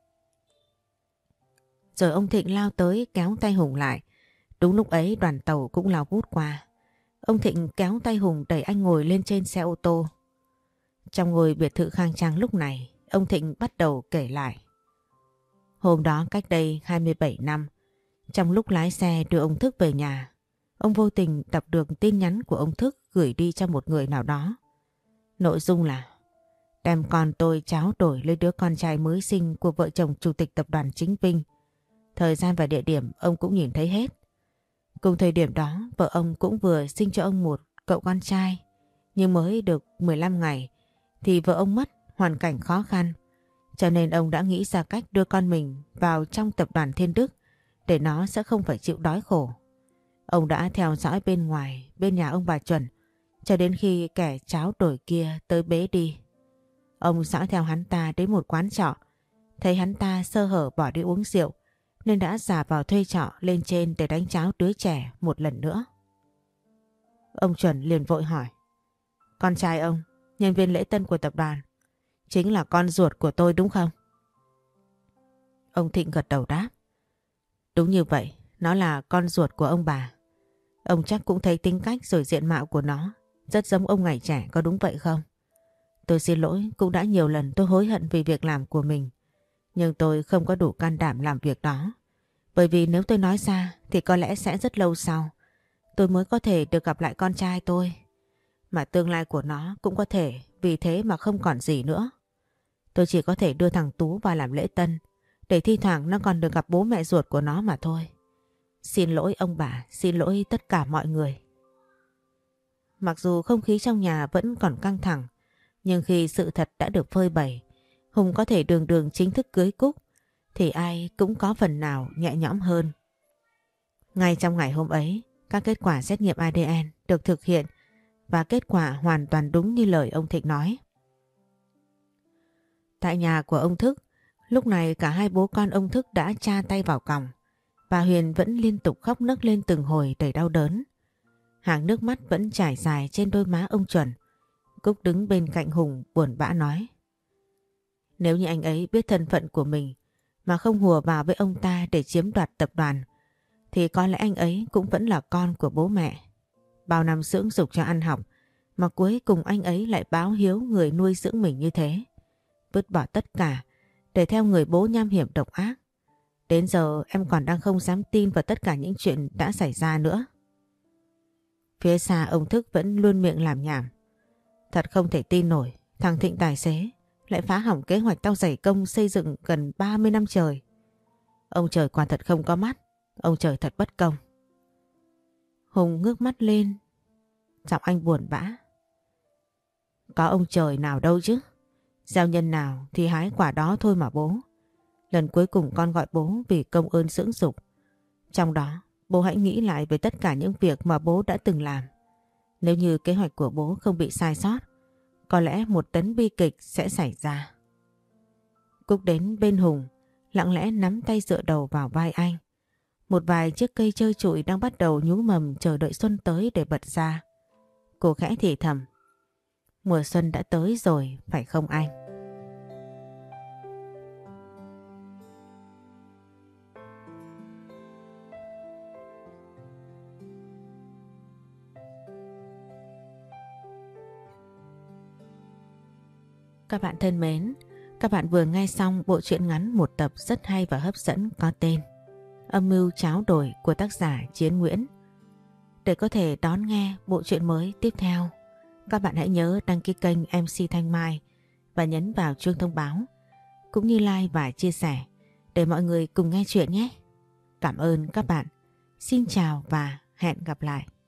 Rồi ông Thịnh lao tới kéo tay Hùng lại. Đúng lúc ấy đoàn tàu cũng lao vút qua. Ông Thịnh kéo tay Hùng đẩy anh ngồi lên trên xe ô tô. Trong ngôi biệt thự khang trang lúc này, ông Thịnh bắt đầu kể lại. Hôm đó cách đây hai mươi bảy năm, trong lúc lái xe đưa ông Thức về nhà, ông vô tình đọc được tin nhắn của ông Thức gửi đi cho một người nào đó. Nội dung là: đem con tôi tráo đổi lấy đứa con trai mới sinh của vợ chồng chủ tịch tập đoàn Chính Vinh. Thời gian và địa điểm ông cũng nhìn thấy hết. Cùng thời điểm đó, vợ ông cũng vừa sinh cho ông một cậu con trai. Nhưng mới được mười lăm ngày thì vợ ông mất, hoàn cảnh khó khăn. Cho nên ông đã nghĩ ra cách đưa con mình vào trong tập đoàn Thiên Đức để nó sẽ không phải chịu đói khổ. Ông đã theo dõi bên ngoài, bên nhà ông bà Chuẩn, cho đến khi kẻ tráo đổi kia tới bế đi. Ông dõi theo hắn ta đến một quán trọ, thấy hắn ta sơ hở bỏ đi uống rượu, nên đã giả vào thuê trọ lên trên để đánh tráo đứa trẻ một lần nữa. Ông Chuẩn liền vội hỏi: con trai ông, nhân viên lễ tân của tập đoàn, chính là con ruột của tôi đúng không? Ông Thịnh gật đầu đáp: đúng như vậy, nó là con ruột của ông bà. Ông chắc cũng thấy tính cách rồi diện mạo của nó rất giống ông ngày trẻ, có đúng vậy không? Tôi xin lỗi, cũng đã nhiều lần tôi hối hận vì việc làm của mình. Nhưng tôi không có đủ can đảm làm việc đó. Bởi vì nếu tôi nói ra thì có lẽ sẽ rất lâu sau tôi mới có thể được gặp lại con trai tôi. Mà tương lai của nó cũng có thể vì thế mà không còn gì nữa. Tôi chỉ có thể đưa thằng Tú vào làm lễ tân để thi thoảng nó còn được gặp bố mẹ ruột của nó mà thôi. Xin lỗi ông bà, xin lỗi tất cả mọi người. Mặc dù không khí trong nhà vẫn còn căng thẳng, nhưng khi sự thật đã được phơi bày, Hùng có thể đường đường chính thức cưới Cúc, thì ai cũng có phần nào nhẹ nhõm hơn. Ngay trong ngày hôm ấy, các kết quả xét nghiệm a đê en được thực hiện và kết quả hoàn toàn đúng như lời ông Thịnh nói. Tại nhà của ông Thức, lúc này cả hai bố con ông Thức đã tra tay vào còng. Bà Huyền vẫn liên tục khóc nấc lên từng hồi đầy đau đớn. Hàng nước mắt vẫn trải dài trên đôi má ông Chuẩn. Cúc đứng bên cạnh Hùng buồn bã nói: nếu như anh ấy biết thân phận của mình mà không hùa vào với ông ta để chiếm đoạt tập đoàn, thì có lẽ anh ấy cũng vẫn là con của bố mẹ. Bao năm dưỡng dục cho ăn học mà cuối cùng anh ấy lại báo hiếu người nuôi dưỡng mình như thế. Vứt bỏ tất cả để theo người bố nham hiểm độc ác. Đến giờ em còn đang không dám tin vào tất cả những chuyện đã xảy ra nữa. Phía xa ông Thức vẫn luôn miệng làm nhảm: thật không thể tin nổi, thằng Thịnh tài xế lại phá hỏng kế hoạch tao dày công xây dựng gần ba mươi năm trời. Ông trời quả thật không có mắt, ông trời thật bất công. Hùng ngước mắt lên, giọng anh buồn bã: có ông trời nào đâu chứ. Gieo nhân nào thì hái quả đó thôi mà bố. Lần cuối cùng con gọi bố vì công ơn dưỡng dục. Trong đó, bố hãy nghĩ lại về tất cả những việc mà bố đã từng làm. Nếu như kế hoạch của bố không bị sai sót, có lẽ một tấn bi kịch sẽ xảy ra. Cúc đến bên Hùng, lặng lẽ nắm tay dựa đầu vào vai anh. Một vài chiếc cây trơ trụi đang bắt đầu nhú mầm chờ đợi xuân tới để bật ra. Cô khẽ thì thầm: mùa xuân đã tới rồi, phải không anh? Các bạn thân mến, các bạn vừa nghe xong bộ truyện ngắn một tập rất hay và hấp dẫn có tên Âm mưu tráo đổi của tác giả Chiến Nguyễn. Để có thể đón nghe bộ truyện mới tiếp theo, các bạn hãy nhớ đăng ký kênh em xê Thanh Mai và nhấn vào chuông thông báo, cũng như like và chia sẻ để mọi người cùng nghe chuyện nhé. Cảm ơn các bạn. Xin chào và hẹn gặp lại.